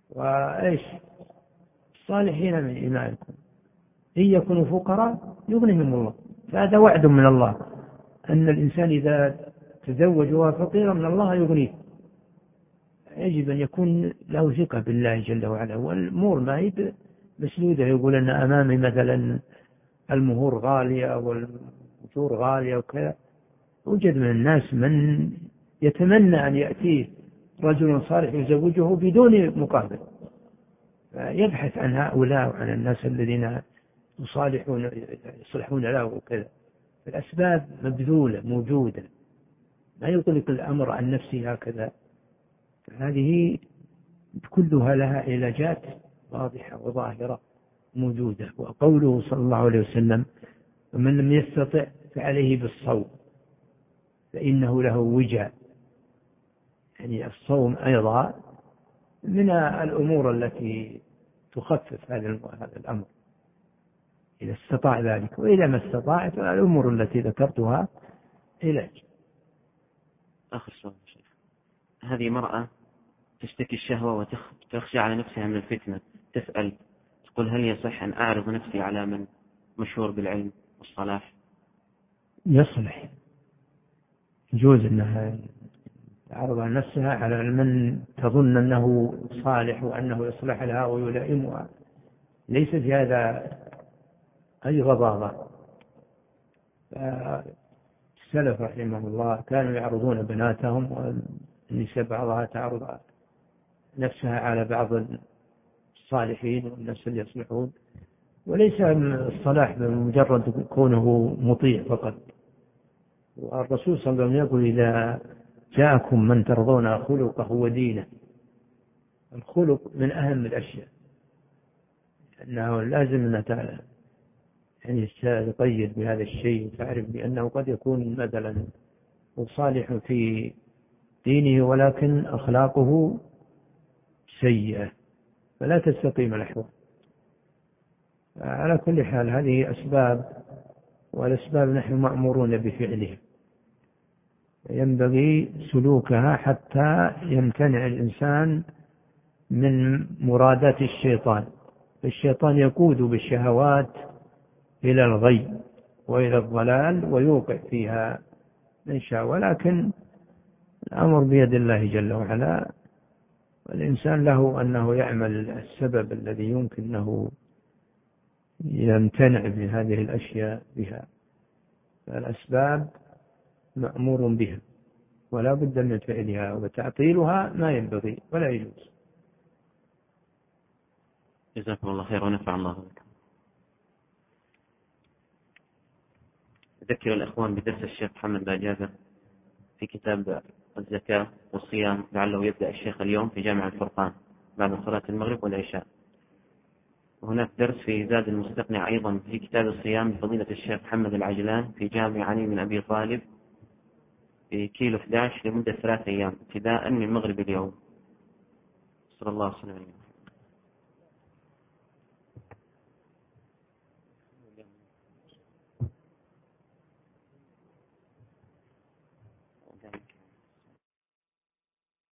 وإيش الصالحين من إيمانكم إن يكونوا فقراء يغنيهم الله. فهذا وعد من الله أن الإنسان إذا تزوج وهو فقيرا من الله يغنيه. يجب أن يكون له ثقة بالله جل وعلا. والأمور ما هي مسدودة يقول أن أمامي مثلا المهور غالية والأجور غالية وكذا. يوجد من الناس من يتمنى أن يأتيه رجل صالح يزوجه بدون مقابل، يبحث عن هؤلاء وعن الناس الذين يصالحون يصلحون له وكذا. الأسباب مبذولة موجودة، ما يطلق الأمر عن نفسه هكذا. هذه كلها لها علاجات واضحة وظاهرة موجودة. وقوله صلى الله عليه وسلم ومن لم يستطع فعليه بالصوم فإنه له وجاء، يعني الصوم أيضا من الأمور التي تخفف هذا الأمر إذا استطاع ذلك، وإذا ما استطاع فالأمور التي ذكرتها علاج. آخر سؤال شيخ، هذه مرأة تشتكي الشهوة وتخشى على نفسها من الفتنة، تسأل تقول هل يصح أن أعرض نفسي على من مشهور بالعلم والصلاح؟ يصلح، يجوز أنها تعرض نفسها على من تظن أنه صالح وأنه يصلح لها ويلائمها، ليس في هذا أي غضاضة. السلف رحمه الله كانوا يعرضون بناتهم، والنساء بعضها تعرض نفسها على بعض الصالحين والناس اللي يصلحون. وليس الصلاح بمجرد كونه مطيع فقط. والرسول صلى الله عليه وسلم يقول إذا جاءكم من ترضون خلقه ودينه. الخلق من أهم الأشياء، أنه لازم أن يعني تقيد بهذا الشيء وتعرف بأنه قد يكون مثلا صالح في دينه ولكن أخلاقه سيئة، فلا تستقيم الأحوال. على كل حال هذه أسباب، والأسباب نحن مأمورون بفعلها، ينبغي سلوكها حتى يمتنع الإنسان من مرادات الشيطان. الشيطان يقود بالشهوات إلى الغي وإلى الضلال ويوقع فيها من شاء، ولكن الأمر بيد الله جل وعلا، والإنسان له أنه يعمل السبب الذي يمكن أنه يمتنع من هذه الأشياء بها. فالأسباب مأمور بها ولا بد من فعلها، وتعطيلها ما ينبغي ولا يجوز. جزاكم الله خير ونفع الله بكم. أذكر الأخوان بدرس الشيخ محمد باجازة في كتاب الزكاة والصيام، لعله يبدأ الشيخ اليوم في جامع الفرقان بعد صلاة المغرب والعشاء. وهناك درس في زاد المستقنع أيضا في كتاب الصيام بفضيلة الشيخ محمد العجلان في جامع علي من أبي طالب في كيلو إحدى عشر لمدة ثلاثة أيام ابتداء من مغرب اليوم. صلى الله عليه وسلم.